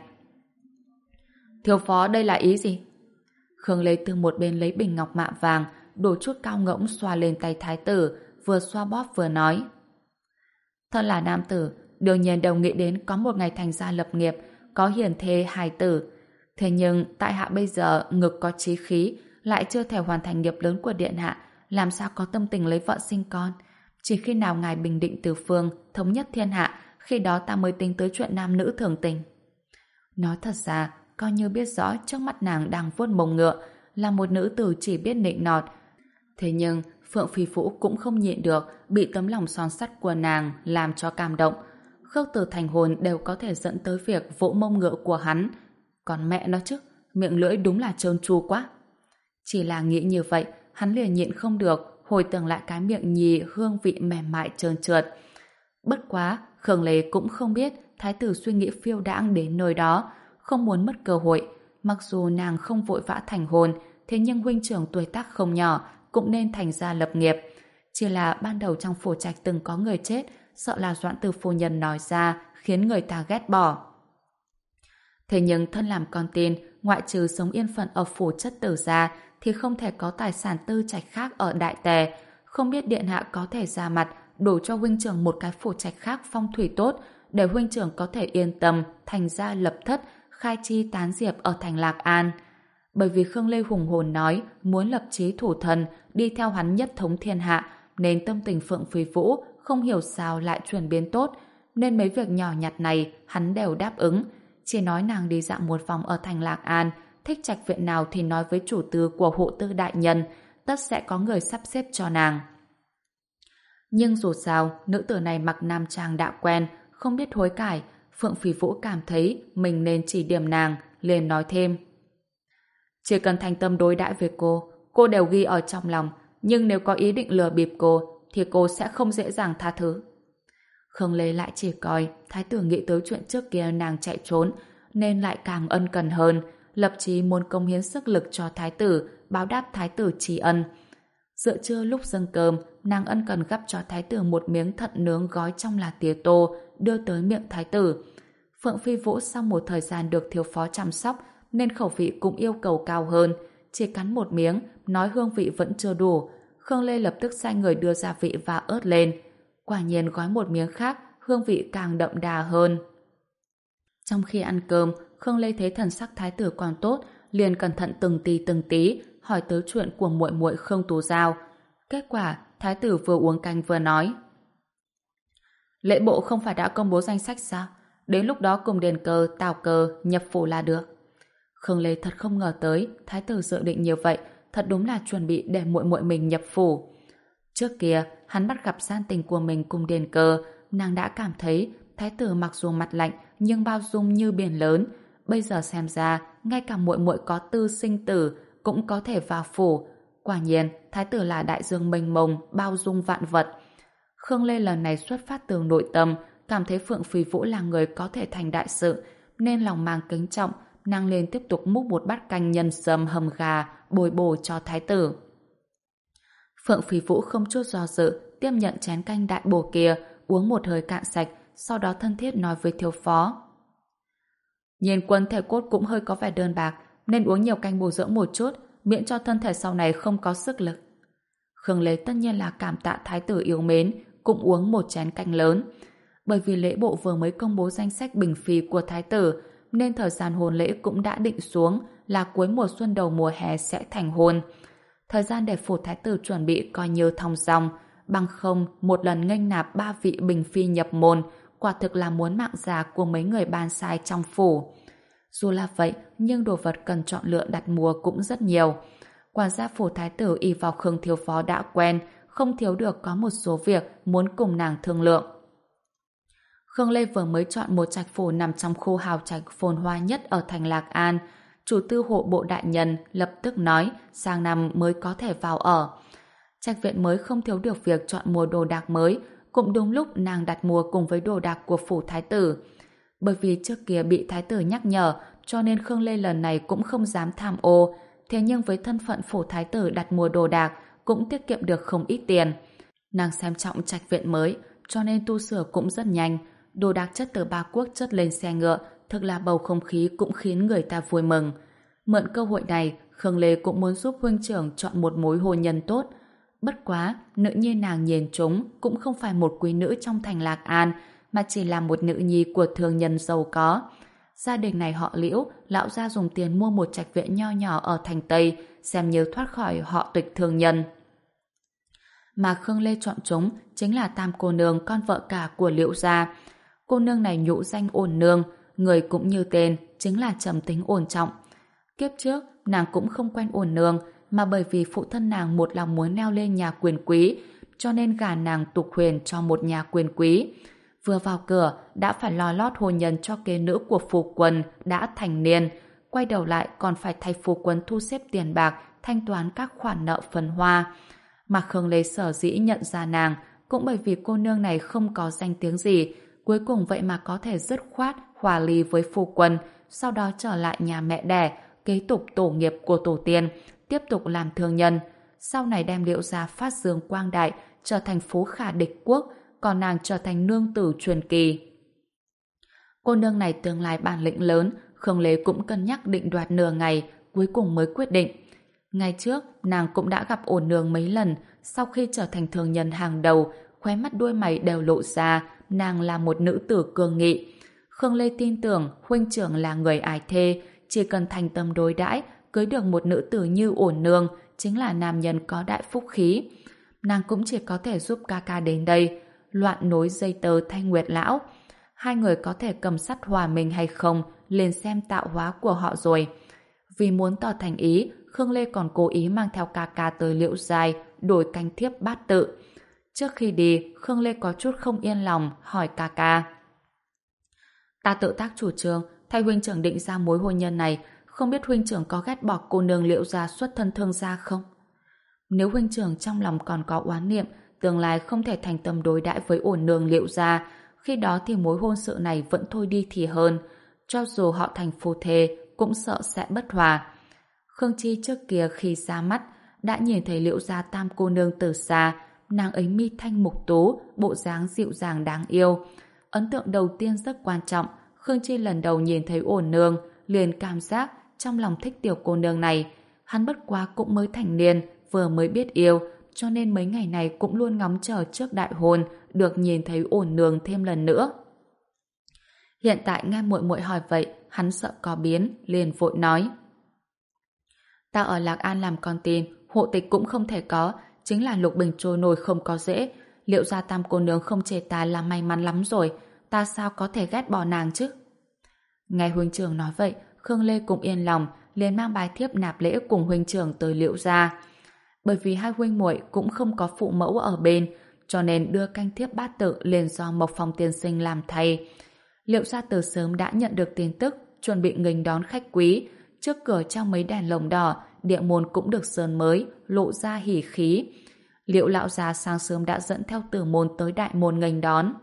"Thiếu phó đây là ý gì?" Khương Lê từ một bên lấy bình ngọc mạ vàng, đổ chút cao ngỗng xoa lên tay thái tử, vừa xoa bóp vừa nói: "Thân là nam tử, đương nhiên đều nghĩ đến có một ngày thành gia lập nghiệp, có hiền thê hài tử. Thế nhưng tại hạ bây giờ ngực có chí khí, lại chưa thể hoàn thành nghiệp lớn của điện hạ, làm sao có tâm tình lấy vợ sinh con? Chỉ khi nào ngài bình định tứ phương, thống nhất thiên hạ, khi đó ta mới tính tới chuyện nam nữ thường tình." Nói thật ra, coi như biết rõ trước mắt nàng đang vuốt mông ngựa, là một nữ tử chỉ biết nịnh nọt. Thế nhưng Phượng Phi Vũ cũng không nhịn được bị tấm lòng son sắt của nàng làm cho cảm động. Khước từ thành hồn đều có thể dẫn tới việc vỗ mông ngựa của hắn. Còn mẹ nó chứ, miệng lưỡi đúng là trơn tru quá. Chỉ là nghĩ như vậy, hắn liền nhịn không được, hồi tưởng lại cái miệng nhì hương vị mềm mại trơn trượt. Bất quá, Khương Lê cũng không biết thái tử suy nghĩ phiêu đãng đến nơi đó, không muốn mất cơ hội. Mặc dù nàng không vội vã thành hôn, thế nhưng huynh trưởng tuổi tác không nhỏ cũng nên thành gia lập nghiệp. Chỉ là ban đầu trong phủ trạch từng có người chết, sợ là Doãn Từ phu nhân nói ra khiến người ta ghét bỏ. Thế nhưng thân làm con tin, ngoại trừ sống yên phận ở phủ chất tử gia thì không thể có tài sản tư trạch khác ở đại tề. Không biết điện hạ có thể ra mặt đổ cho huynh trưởng một cái phủ trạch khác phong thủy tốt, để huynh trưởng có thể yên tâm thành gia lập thất, khai chi tán diệp ở thành Lạc An. Bởi vì Khương Lê hùng hồn nói muốn lập chí thủ thần, đi theo hắn nhất thống thiên hạ, nên tâm tình Phượng Phi Vũ không hiểu sao lại chuyển biến tốt, nên mấy việc nhỏ nhặt này hắn đều đáp ứng. Chỉ nói nàng đi dạo một vòng ở thành Lạc An, thích trạch viện nào thì nói với chủ tư của hộ tư đại nhân, tất sẽ có người sắp xếp cho nàng. Nhưng dù sao, nữ tử này mặc nam trang đã quen, không biết hối cải. Phượng Phi Vũ cảm thấy mình nên chỉ điểm nàng, liền nói thêm: "Chỉ cần thành tâm đối đãi với cô, cô đều ghi ở trong lòng, nhưng nếu có ý định lừa bịp cô, thì cô sẽ không dễ dàng tha thứ." Khương Lê lại chỉ coi thái tử nghĩ tới chuyện trước kia nàng chạy trốn, nên lại càng ân cần hơn, lập chí muốn cống hiến sức lực cho thái tử, báo đáp thái tử tri ân. Giữa trưa lúc dâng cơm, nàng ân cần gắp cho thái tử một miếng thận nướng gói trong là tía tô, đưa tới miệng thái tử. Phượng Phi Vũ sau một thời gian được thiếu phó chăm sóc, nên khẩu vị cũng yêu cầu cao hơn, chỉ cắn một miếng, nói hương vị vẫn chưa đủ. Khương Lê lập tức sai người đưa gia vị và ớt lên. Quả nhiên gói một miếng khác, hương vị càng đậm đà hơn. Trong khi ăn cơm, Khương Lê thấy thần sắc thái tử còn tốt, liền cẩn thận từng tí từng tí hỏi tới chuyện của muội muội Khương Tú Giao. Kết quả, thái tử vừa uống canh vừa nói: "Lễ bộ không phải đã công bố danh sách sao? Đến lúc đó cùng Điền Cơ, Tào Cơ nhập phủ là được." Khương Lê thật không ngờ tới thái tử dự định như vậy, thật đúng là chuẩn bị để muội muội mình nhập phủ. Trước kia, hắn bắt gặp gian tình của mình cùng Điền Cơ, nàng đã cảm thấy thái tử mặc dù mặt lạnh nhưng bao dung như biển lớn. Bây giờ xem ra, ngay cả muội muội có tư sinh tử cũng có thể vào phủ. Quả nhiên, thái tử là đại dương mênh mông, bao dung vạn vật. Khương Lê lần này xuất phát từ nội tâm, cảm thấy Phượng Phi Vũ là người có thể thành đại sự, nên lòng mang kính trọng, nàng lên tiếp tục múc một bát canh nhân sâm hầm gà bồi bổ cho thái tử. Phượng Phi Vũ không chút do dự tiếp nhận chén canh đại bổ kia, uống một hơi cạn sạch, sau đó thân thiết nói với thiếu phó: "Nhìn quân thể cốt cũng hơi có vẻ đơn bạc, nên uống nhiều canh bổ dưỡng một chút, miễn cho thân thể sau này không có sức lực." Khương Lê tất nhiên là cảm tạ thái tử yêu mến, cũng uống một chén canh lớn. Bởi vì lễ bộ vừa mới công bố danh sách bình phi của thái tử, nên thời gian hôn lễ cũng đã định xuống là cuối mùa xuân đầu mùa hè sẽ thành hôn. Thời gian để phủ thái tử chuẩn bị coi như thong dong, bằng không một lần nghênh nạp ba vị bình phi nhập môn, quả thực là muốn mạng già của mấy người ban sai trong phủ. Dù là vậy, nhưng đồ vật cần chọn lựa đặt mua cũng rất nhiều. Quản gia phủ thái tử y vào Khương thiếu phó đã quen, không thiếu được có một số việc muốn cùng nàng thương lượng. Khương Lê vừa mới chọn một trạch phủ nằm trong khu hào trạch phồn hoa nhất ở thành Lạc An. Chủ tư hộ bộ đại nhân lập tức nói sang năm mới có thể vào ở. Trạch viện mới không thiếu được việc chọn mua đồ đạc mới, cũng đúng lúc nàng đặt mua cùng với đồ đạc của phủ thái tử. Bởi vì trước kia bị thái tử nhắc nhở, cho nên Khương Lê lần này cũng không dám tham ô. Thế nhưng với thân phận phủ thái tử đặt mua đồ đạc cũng tiết kiệm được không ít tiền. Nàng xem trọng trạch viện mới, cho nên tu sửa cũng rất nhanh. Đồ đạc chất từ ba quốc chất lên xe ngựa, thực là bầu không khí cũng khiến người ta vui mừng. Mượn cơ hội này, Khương Lê cũng muốn giúp huynh trưởng chọn một mối hôn nhân tốt. Bất quá, nữ nhi nàng nhìn chúng cũng không phải một quý nữ trong thành Lạc An, mà chỉ là một nữ nhi của thương nhân giàu có. Gia đình này họ Liễu, lão gia dùng tiền mua một trạch viện nho nhỏ ở thành Tây, xem như thoát khỏi họ Tịch thương nhân. Mà Khương Lê chọn chúng chính là tam cô nương con vợ cả của Liễu gia. Cô nương này nhũ danh Ôn Nương, người cũng như tên, chính là trầm tính ổn trọng. Kiếp trước, nàng cũng không quen Ôn Nương, mà bởi vì phụ thân nàng một lòng muốn leo lên nhà quyền quý, cho nên gả nàng Tục Huyền cho một nhà quyền quý. Vừa vào cửa, đã phải lo lót hôn nhân cho kế nữ của phu quân đã thành niên, quay đầu lại còn phải thay phu quân thu xếp tiền bạc, thanh toán các khoản nợ phần hoa. Mà Khương Lê sở dĩ nhận ra nàng, cũng bởi vì cô nương này không có danh tiếng gì, cuối cùng vậy mà có thể dứt khoát hòa ly với phu quân, sau đó trở lại nhà mẹ đẻ, kế tục tổ nghiệp của tổ tiên, tiếp tục làm thương nhân, sau này đem Liễu gia phát dương quang đại, trở thành phú khả địch quốc, còn nàng trở thành nương tử truyền kỳ. Cô nương này tương lai bản lĩnh lớn, Khương Lê cũng cân nhắc định đoạt nửa ngày, cuối cùng mới quyết định. Ngày trước, nàng cũng đã gặp Ôn Nương mấy lần, sau khi trở thành thương nhân hàng đầu, khóe mắt đuôi mày đều lộ ra, nàng là một nữ tử cương nghị. Khương Lê tin tưởng huynh trưởng là người ái thê, chỉ cần thành tâm đối đãi, cưới được một nữ tử như Ôn Nương, chính là nam nhân có đại phúc khí. Nàng cũng chỉ có thể giúp ca ca đến đây, loạn nối dây tơ Thanh Nguyệt lão. Hai người có thể cầm sắt hòa mình hay không, liền xem tạo hóa của họ rồi. Vì muốn tỏ thành ý, Khương Lê còn cố ý mang theo ca ca tới Liễu Giai, đổi canh thiếp bát tự. Trước khi đi, Khương Lê có chút không yên lòng, hỏi ca ca. Ta tự tác chủ trương, thay huynh trưởng định ra mối hôn nhân này, không biết huynh trưởng có ghét bỏ cô nương Liễu gia xuất thân thương gia không? Nếu huynh trưởng trong lòng còn có oán niệm, tương lai không thể thành tâm đối đãi với Ôn Nương Liễu gia, khi đó thì mối hôn sự này vẫn thôi đi thì hơn. Cho dù họ thành phu thê, cũng sợ sẽ bất hòa. Khương Chi trước kia khi ra mắt, đã nhìn thấy Liễu gia tam cô nương từ xa, nàng ấy mi thanh mục tú, bộ dáng dịu dàng đáng yêu. Ấn tượng đầu tiên rất quan trọng, Khương Chi lần đầu nhìn thấy Ôn Nương, liền cảm giác trong lòng thích tiểu cô nương này. Hắn bất quá cũng mới thành niên, vừa mới biết yêu, cho nên mấy ngày này cũng luôn ngóng chờ trước đại hôn được nhìn thấy Ôn Nương thêm lần nữa. Hiện tại nghe muội muội hỏi vậy, hắn sợ có biến, liền vội nói: ta ở Lạc An làm con tin, hộ tịch cũng không thể có, chính là lục bình trôi nổi không có dễ. Liệu gia tam cô nương không chê ta là may mắn lắm rồi, ta sao có thể ghét bỏ nàng chứ? Nghe huynh trưởng nói vậy, Khương Lê cũng yên lòng, liền mang bài thiếp nạp lễ cùng huynh trưởng tới Liễu gia. Bởi vì hai huynh muội cũng không có phụ mẫu ở bên, cho nên đưa canh thiếp bát tự liền do Mộc Phong tiên sinh làm thay. Liễu gia từ sớm đã nhận được tin tức, chuẩn bị nghênh đón khách quý. Trước cửa treo mấy đèn lồng đỏ, địa môn cũng được sơn mới, lộ ra hỉ khí. Liễu lão gia sáng sớm đã dẫn theo tử môn tới đại môn nghênh đón.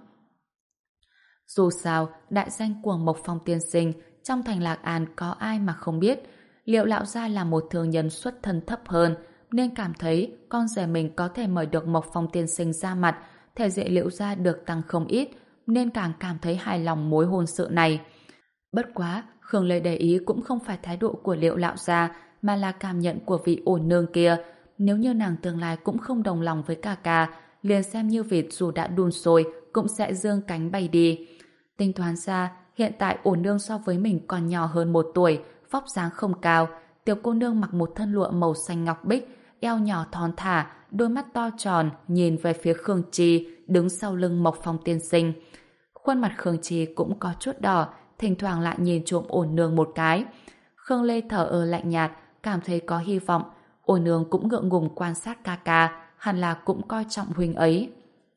Dù sao, đại danh của Mộc Phong tiên sinh trong thành Lạc An có ai mà không biết. Liễu lão gia là một thương nhân xuất thân thấp hơn, nên cảm thấy con rể mình có thể mời được Mộc Phong tiên sinh ra mặt, thể diện Liễu gia được tăng không ít, nên càng cảm thấy hài lòng mối hôn sự này. Bất quá, Khương Lê để ý cũng không phải thái độ của Liễu lão gia, mà là cảm nhận của vị Ôn Nương kia. Nếu như nàng tương lai cũng không đồng lòng với ca ca, liền xem như vịt dù đã đun sôi cũng sẽ giương cánh bay đi. Tính toán ra, hiện tại Ôn Nương so với mình còn nhỏ hơn một tuổi, vóc dáng không cao. Tiểu cô nương mặc một thân lụa màu xanh ngọc bích, eo nhỏ thon thả, đôi mắt to tròn nhìn về phía Khương Chi đứng sau lưng Mộc Phong tiên sinh. Khuôn mặt Khương Chi cũng có chút đỏ, thỉnh thoảng lại nhìn trộm Ôn Nương một cái. Khương Lê thở ơ lạnh nhạt, cảm thấy có hy vọng. Ôn Nương cũng ngượng ngùng quan sát ca ca, hẳn là cũng coi trọng huynh ấy.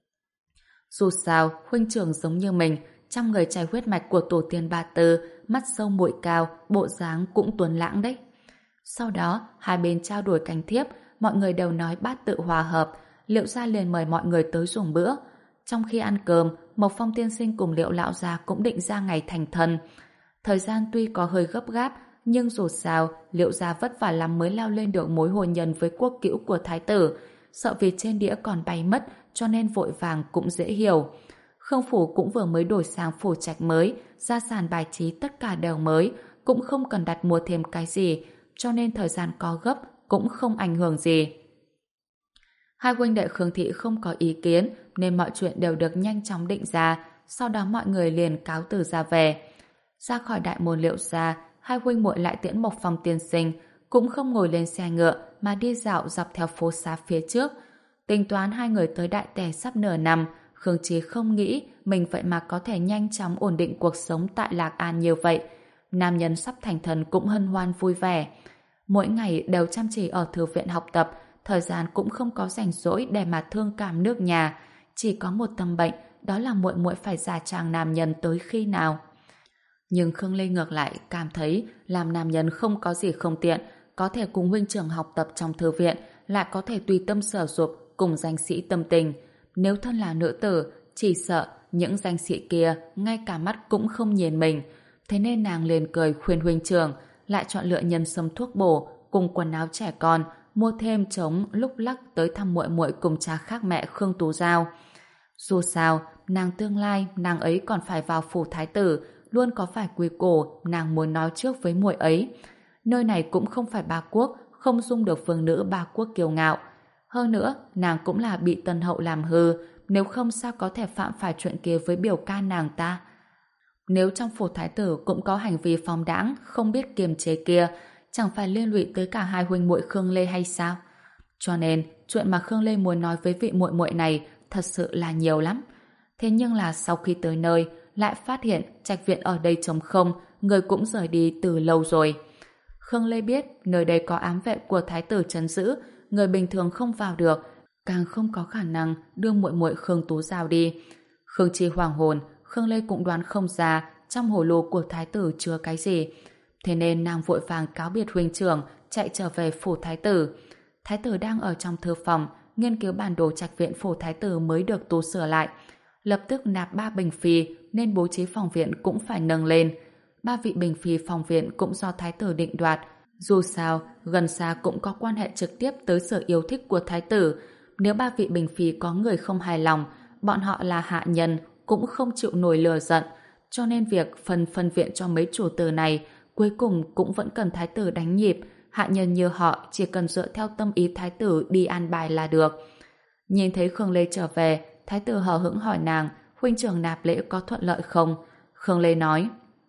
Dù sao, huynh trưởng giống như mình, trăm người chảy huyết mạch của tổ tiên Ba Tư, mắt sâu mũi cao, bộ dáng cũng tuấn lãng đấy. Sau đó, hai bên trao đổi cánh thiếp, mọi người đều nói bát tự hòa hợp, Liệu gia liền mời mọi người tới dùng bữa. Trong khi ăn cơm, Mộc Phong tiên sinh cùng Liệu lão gia cũng định ra ngày thành thân. Thời gian tuy có hơi gấp gáp, nhưng dù sao, Liệu gia vất vả lắm mới lao lên được mối hôn nhân với quốc cữu của thái tử. Sợ vì trên đĩa còn bay mất, cho nên vội vàng cũng dễ hiểu. Khương phủ cũng vừa mới đổi sang phủ trạch mới, gia sản bài trí tất cả đều mới, cũng không cần đặt mua thêm cái gì, cho nên thời gian có gấp cũng không ảnh hưởng gì. Hai huynh đệ Khương thị không có ý kiến, nên mọi chuyện đều được nhanh chóng định ra, sau đó mọi người liền cáo từ ra về. Ra khỏi đại môn Liệu gia, hai huynh muội lại tiễn Mộc Phong tiên sinh, cũng không ngồi lên xe ngựa mà đi dạo dọc theo phố xá phía trước. Tính toán hai người tới Đại Tề sắp nửa năm, Khương Chí không nghĩ mình vậy mà có thể nhanh chóng ổn định cuộc sống tại Lạc An như vậy. Nam nhân sắp thành thần cũng hân hoan vui vẻ. Mỗi ngày đều chăm chỉ ở thư viện học tập, thời gian cũng không có rảnh rỗi để mà thương cảm nước nhà. Chỉ có một tâm bệnh, đó là muội muội phải giả trang nam nhân tới khi nào. Nhưng Khương Lê ngược lại cảm thấy làm nam nhân không có gì không tiện, có thể cùng huynh trưởng học tập trong thư viện, lại có thể tùy tâm sở dục cùng danh sĩ tâm tình. Nếu thân là nữ tử, chỉ sợ những danh sĩ kia ngay cả mắt cũng không nhìn mình. Thế nên nàng liền cười khuyên huynh trưởng lại chọn lựa nhân sâm thuốc bổ cùng quần áo trẻ con, mua thêm trống lúc lắc tới thăm muội muội cùng cha khác mẹ Khương Tú Giao. Dù sao, nàng tương lai nàng ấy còn phải vào phủ thái tử, luôn có phải quy củ nàng muốn nói trước với muội ấy. Nơi này cũng không phải ba quốc, không dung được vương nữ ba quốc kiêu ngạo. Hơn nữa, nàng cũng là bị tân hậu làm hư, nếu không sao có thể phạm phải chuyện kia với biểu ca nàng ta. Nếu trong phủ thái tử cũng có hành vi phóng đãng, không biết kiềm chế kia, chẳng phải liên lụy tới cả hai huynh muội Khương Lê hay sao? Cho nên, chuyện mà Khương Lê muốn nói với vị muội muội này thật sự là nhiều lắm. Thế nhưng là sau khi tới nơi, lại phát hiện trạch viện ở đây trống không, người cũng rời đi từ lâu rồi. Khương Lê biết nơi đây có ám vệ của thái tử trấn giữ, người bình thường không vào được, càng không có khả năng đưa muội muội Khương Tú Giao đi. Khương Chi hoàng hồn, Khương Lê cũng đoán không ra trong hồ lô của thái tử chứa cái gì. Thế nên nàng vội vàng cáo biệt huynh trưởng, chạy trở về phủ thái tử. Thái tử đang ở trong thư phòng, nghiên cứu bản đồ trạch viện phủ thái tử mới được tu sửa lại. Lập tức nạp ba bình phi, nên bố trí phòng viện cũng phải nâng lên. Ba vị bình phi phòng viện cũng do thái tử định đoạt. Dù sao, gần xa cũng có quan hệ trực tiếp tới sự yêu thích của thái tử. Nếu ba vị bình phi có người không hài lòng, bọn họ là hạ nhân, cũng không chịu nổi lửa giận. Cho nên việc phân phân viện cho mấy chủ tử này cuối cùng cũng vẫn cần thái tử đánh nhịp. Hạ nhân như họ chỉ cần dựa theo tâm ý thái tử đi an bài là được. Nhìn thấy Khương Lê trở về, thái tử hờ hững hỏi nàng huynh trưởng nạp lễ có thuận lợi không? Khương Lê nói: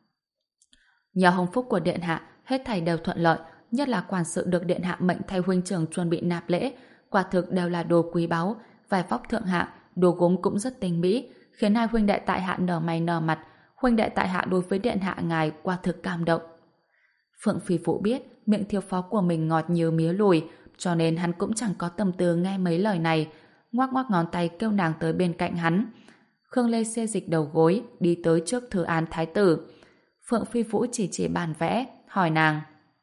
nhờ hồng phúc của điện hạ, hết thảy đều thuận lợi, nhất là quản sự được điện hạ mệnh thay huynh trưởng chuẩn bị nạp lễ, quả thực đều là đồ quý báu, vải vóc thượng hạng, đồ gốm cũng rất tinh mỹ, khiến hai huynh đệ tại hạ nở mày nở mặt. Huynh đệ tại hạ đối với điện hạ ngài quả thực cảm động. Phượng Phi Vũ biết miệng thiếu phó của mình ngọt như mía lùi, cho nên hắn cũng chẳng có tâm tư nghe mấy lời này, ngoắc ngoắc ngón tay kêu nàng tới bên cạnh hắn. Khương Lê xê dịch đầu gối, đi tới trước thư án thái tử. Phượng Phi Vũ chỉ chỉ bàn vẽ, hỏi nàng: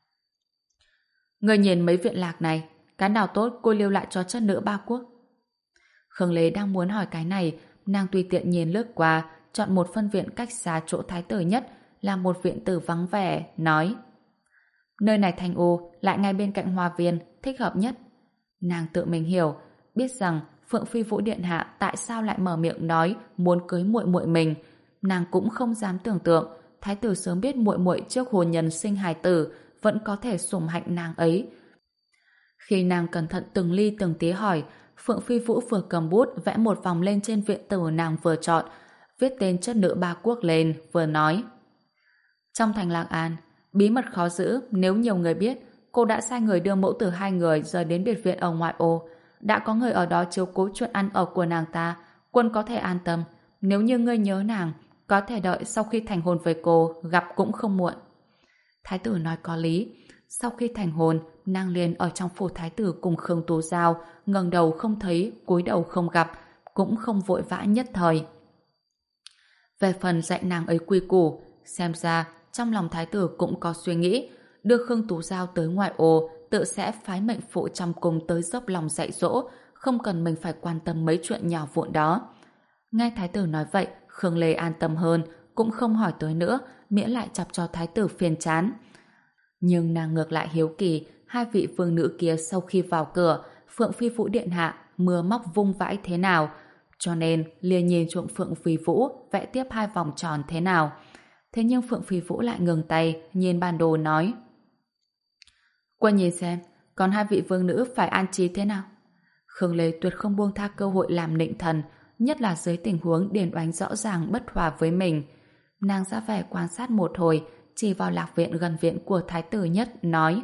người nhìn mấy viện lạc này, cái nào tốt cô lưu lại cho chất nữ ba quốc? Khương Lê đang muốn hỏi cái này, nàng tùy tiện nhìn lướt qua, chọn một phân viện cách xa chỗ thái tử nhất, là một viện tử vắng vẻ, nói: nơi này thanh u, lại ngay bên cạnh hoa viên, thích hợp nhất. Nàng tự mình hiểu, biết rằng Phượng Phi Vũ điện hạ tại sao lại mở miệng nói muốn cưới muội muội mình. Nàng cũng không dám tưởng tượng thái tử sớm biết muội muội trước hôn nhân sinh hài tử vẫn có thể sủng hạnh nàng ấy. Khi nàng cẩn thận từng ly từng tí hỏi, Phượng Phi Vũ vừa cầm bút vẽ một vòng lên trên viện tử nàng vừa chọn, viết tên chất nữ ba quốc lên, vừa nói: trong thành Lạc An, bí mật khó giữ, nếu nhiều người biết, cô đã sai người đưa mẫu tử hai người rời đến biệt viện ở ngoại ô. Đã có người ở đó chiếu cố chuyện ăn ở của nàng ta, Quân có thể an tâm. Nếu như ngươi nhớ nàng, có thể đợi sau khi thành hôn với cô, gặp cũng không muộn. Thái tử nói có lý. Sau khi thành hôn, nàng liền ở trong phủ thái tử cùng Khương Tú Giao, ngẩng đầu không thấy, cúi đầu không gặp, cũng không vội vã nhất thời. Về phần dạy nàng ấy quy củ, xem ra trong lòng thái tử cũng có suy nghĩ, đưa Khương Tú Giao tới ngoại ô, tự sẽ phái mệnh phụ trong cung tới dốc lòng dạy dỗ, không cần mình phải quan tâm mấy chuyện nhỏ vụn đó. Nghe thái tử nói vậy, Khương Lê an tâm hơn, cũng không hỏi tới nữa, miễn lại chọc cho thái tử phiền chán. Nhưng nàng ngược lại hiếu kỳ, hai vị vương nữ kia sau khi vào cửa, Phượng Phi Vũ điện hạ mưa móc vung vãi thế nào, cho nên liền nhìn trộm Phượng Phi Vũ vẽ tiếp hai vòng tròn thế nào. Thế nhưng Phượng Phi Vũ lại ngừng tay, nhìn bản đồ nói: Quân nhìn xem, còn hai vị vương nữ phải an trí thế nào? Khương Lê tuyệt không buông tha cơ hội làm nịnh thần, nhất là dưới tình huống Điền Oánh rõ ràng bất hòa với mình. Nàng ra vẻ quan sát một hồi, chỉ vào lạc viện gần viện của thái tử Nhất, nói: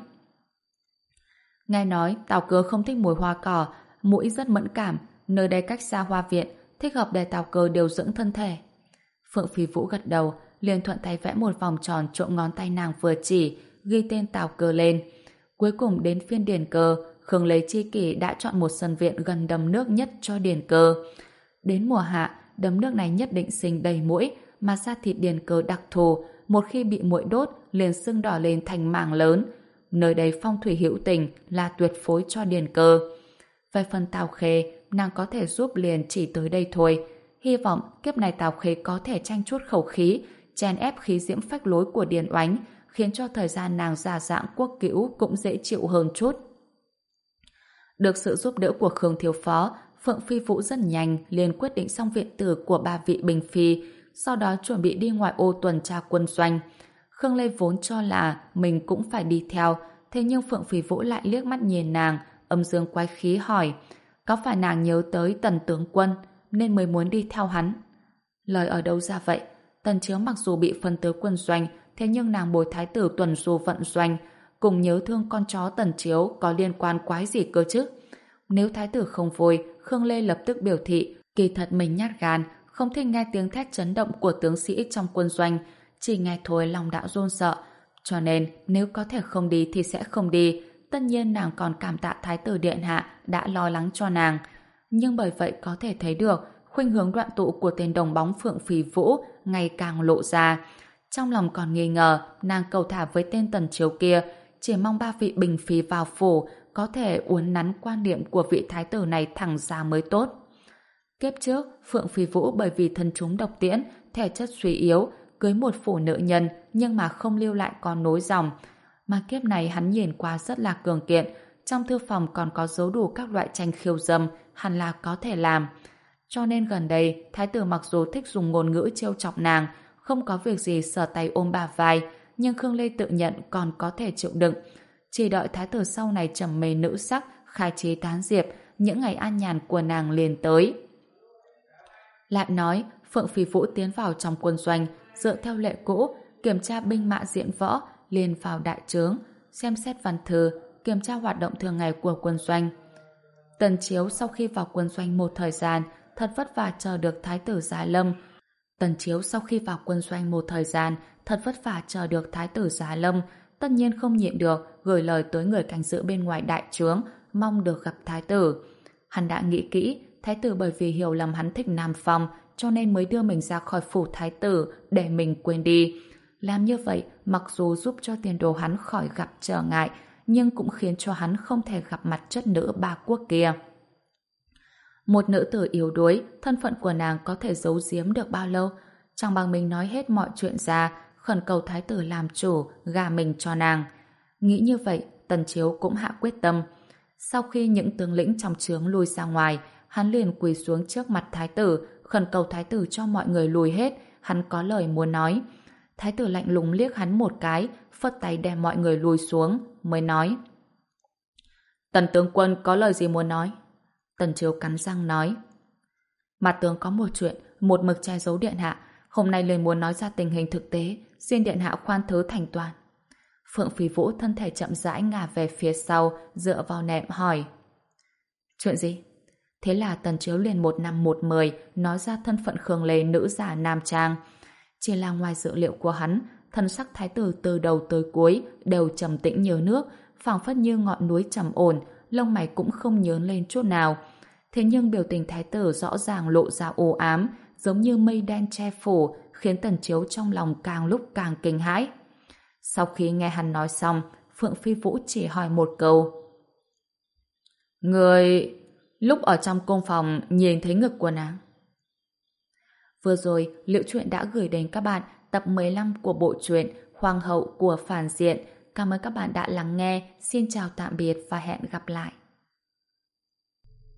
Nghe nói Tào Cớ không thích mùi hoa cỏ, mũi rất mẫn cảm, nơi đây cách xa hoa viện, thích hợp để Tào Cớ điều dưỡng thân thể. Phượng Phi Vũ gật đầu, liền thuận tay vẽ một vòng tròn chỗ ngón tay nàng vừa chỉ, ghi tên Tào Cớ lên. Cuối cùng đến phiên Điền Cơ, Khương Lê chi kỷ đã chọn một sân viện gần đầm nước nhất cho Điền Cơ. Đến mùa hạ, đầm nước này nhất định sinh đầy muỗi, mà da thịt Điền Cơ đặc thù, một khi bị muỗi đốt liền sưng đỏ lên thành mảng lớn. Nơi đây phong thủy hữu tình, là tuyệt phối cho Điền Cơ. Về phần Tào Khê, nàng có thể giúp liền chỉ tới đây thôi. Hy vọng kiếp này Tào Khê có thể tranh chút khẩu khí, chèn ép khí diễm phách lối của Điền Oánh, khiến cho thời gian nàng già dạng quốc cữu cũng dễ chịu hơn chút. Được sự giúp đỡ của Khương Thiếu Phó, Phượng Phi Vũ rất nhanh liền quyết định xong viện tử của ba vị bình phi, sau đó chuẩn bị đi ngoại ô tuần tra quân doanh. Khương Lê vốn cho là mình cũng phải đi theo, thế nhưng Phượng Phi Vũ lại liếc mắt nhìn nàng, âm dương quái khí hỏi: có phải nàng nhớ tới Tần tướng quân nên mới muốn đi theo hắn? Lời ở đâu ra vậy? Tần Chiếu mặc dù bị phân tới quân doanh, thế nhưng nàng bồi thái tử tuần du vận doanh, cùng nhớ thương con chó Tần Chiếu có liên quan quái gì cơ chứ? Nếu thái tử không vui, Khương Lê lập tức biểu thị kỳ thật mình nhát gan, không thích nghe tiếng thét chấn động của tướng sĩ trong quân doanh, chỉ nghe thôi lòng đã run sợ, cho nên nếu có thể không đi thì sẽ không đi. Tất nhiên nàng còn cảm tạ thái tử điện hạ đã lo lắng cho nàng, nhưng bởi vậy có thể thấy được khuynh hướng đoạn tụ của tên đồng bóng Phượng Phi Vũ ngày càng lộ ra. Trong lòng còn nghi ngờ nàng cầu thả với tên Tần Chiếu kia, chỉ mong ba vị bình phi vào phủ có thể uốn nắn quan niệm của vị thái tử này thẳng ra mới tốt. Kiếp trước, Phượng Phi Vũ bởi vì thân chúng độc tiễn, thể chất suy yếu, cưới một phụ nữ nhân nhưng mà không lưu lại con nối dòng. Mà kiếp này hắn nhìn qua rất là cường kiện, trong thư phòng còn có giấu đủ các loại tranh khiêu dâm, hẳn là có thể làm. Cho nên gần đây, thái tử mặc dù thích dùng ngôn ngữ trêu chọc nàng, không có việc gì sờ tay ôm bà vai, nhưng Khương Lê tự nhận còn có thể chịu đựng. Chỉ đợi thái tử sau này trầm mê nữ sắc, khai trí tán diệp, những ngày an nhàn của nàng liền tới. Lại nói, Phượng Phi Vũ tiến vào trong quân doanh, dựa theo lệ cũ, kiểm tra binh mã diễn võ, liền vào đại trướng, xem xét văn thư, kiểm tra hoạt động thường ngày của quân doanh. Tần Chiếu sau khi vào quân doanh một thời gian, thật vất vả chờ được thái tử Giá Lâm. Tần Chiếu sau khi vào quân doanh một thời gian, thật vất vả chờ được thái tử Giá Lâm, tất nhiên không nhịn được, gửi lời tới người canh giữ bên ngoài đại trướng, mong được gặp thái tử. Hắn đã nghĩ kỹ, thái tử bởi vì hiểu lầm hắn thích Nam Phong, cho nên mới đưa mình ra khỏi phủ thái tử để mình quên đi. Làm như vậy, mặc dù giúp cho tiền đồ hắn khỏi gặp trở ngại, nhưng cũng khiến cho hắn không thể gặp mặt chất nữ ba quốc kia. Một nữ tử yếu đuối, thân phận của nàng có thể giấu giếm được bao lâu? Chẳng bằng mình nói hết mọi chuyện ra, khẩn cầu thái tử làm chủ, gả mình cho nàng. Nghĩ như vậy, Tần Chiếu cũng hạ quyết tâm. Sau khi những tướng lĩnh trong trướng lui ra ngoài, hắn liền quỳ xuống trước mặt thái tử, khẩn cầu thái tử cho mọi người lùi hết, hắn có lời muốn nói. Thái tử lạnh lùng liếc hắn một cái, phất tay đem mọi người lùi xuống, mới nói: Tần tướng quân có lời gì muốn nói? Tần Chiếu cắn răng nói: Mặt tướng có một chuyện, một mực che giấu điện hạ, hôm nay lời muốn nói ra tình hình thực tế, xin điện hạ khoan thứ thành toàn. Phượng Phi Vũ thân thể chậm rãi ngả về phía sau, dựa vào nệm hỏi. Chuyện gì? Thế là Tần Chiếu liền một năm một mười nói ra thân phận Khương Lê nữ giả nam trang. Chỉ là ngoài dự liệu của hắn, thân sắc thái tử từ đầu tới cuối đều trầm tĩnh như nước, phảng phất như ngọn núi trầm ổn, lông mày cũng không nhớn lên chút nào. Thế nhưng biểu tình thái tử rõ ràng lộ ra u ám, giống như mây đen che phủ, khiến Tần Chiếu trong lòng càng lúc càng kinh hãi. Sau khi nghe hắn nói xong, Phượng Phi Vũ chỉ hỏi một câu. Người lúc ở trong cung phòng nhìn thấy ngực của nàng? Vừa rồi, Liễu Chuyện đã gửi đến các bạn tập mười lăm của bộ truyện Hoàng hậu của phản diện. Cảm ơn các bạn đã lắng nghe. Xin chào tạm biệt và hẹn gặp lại.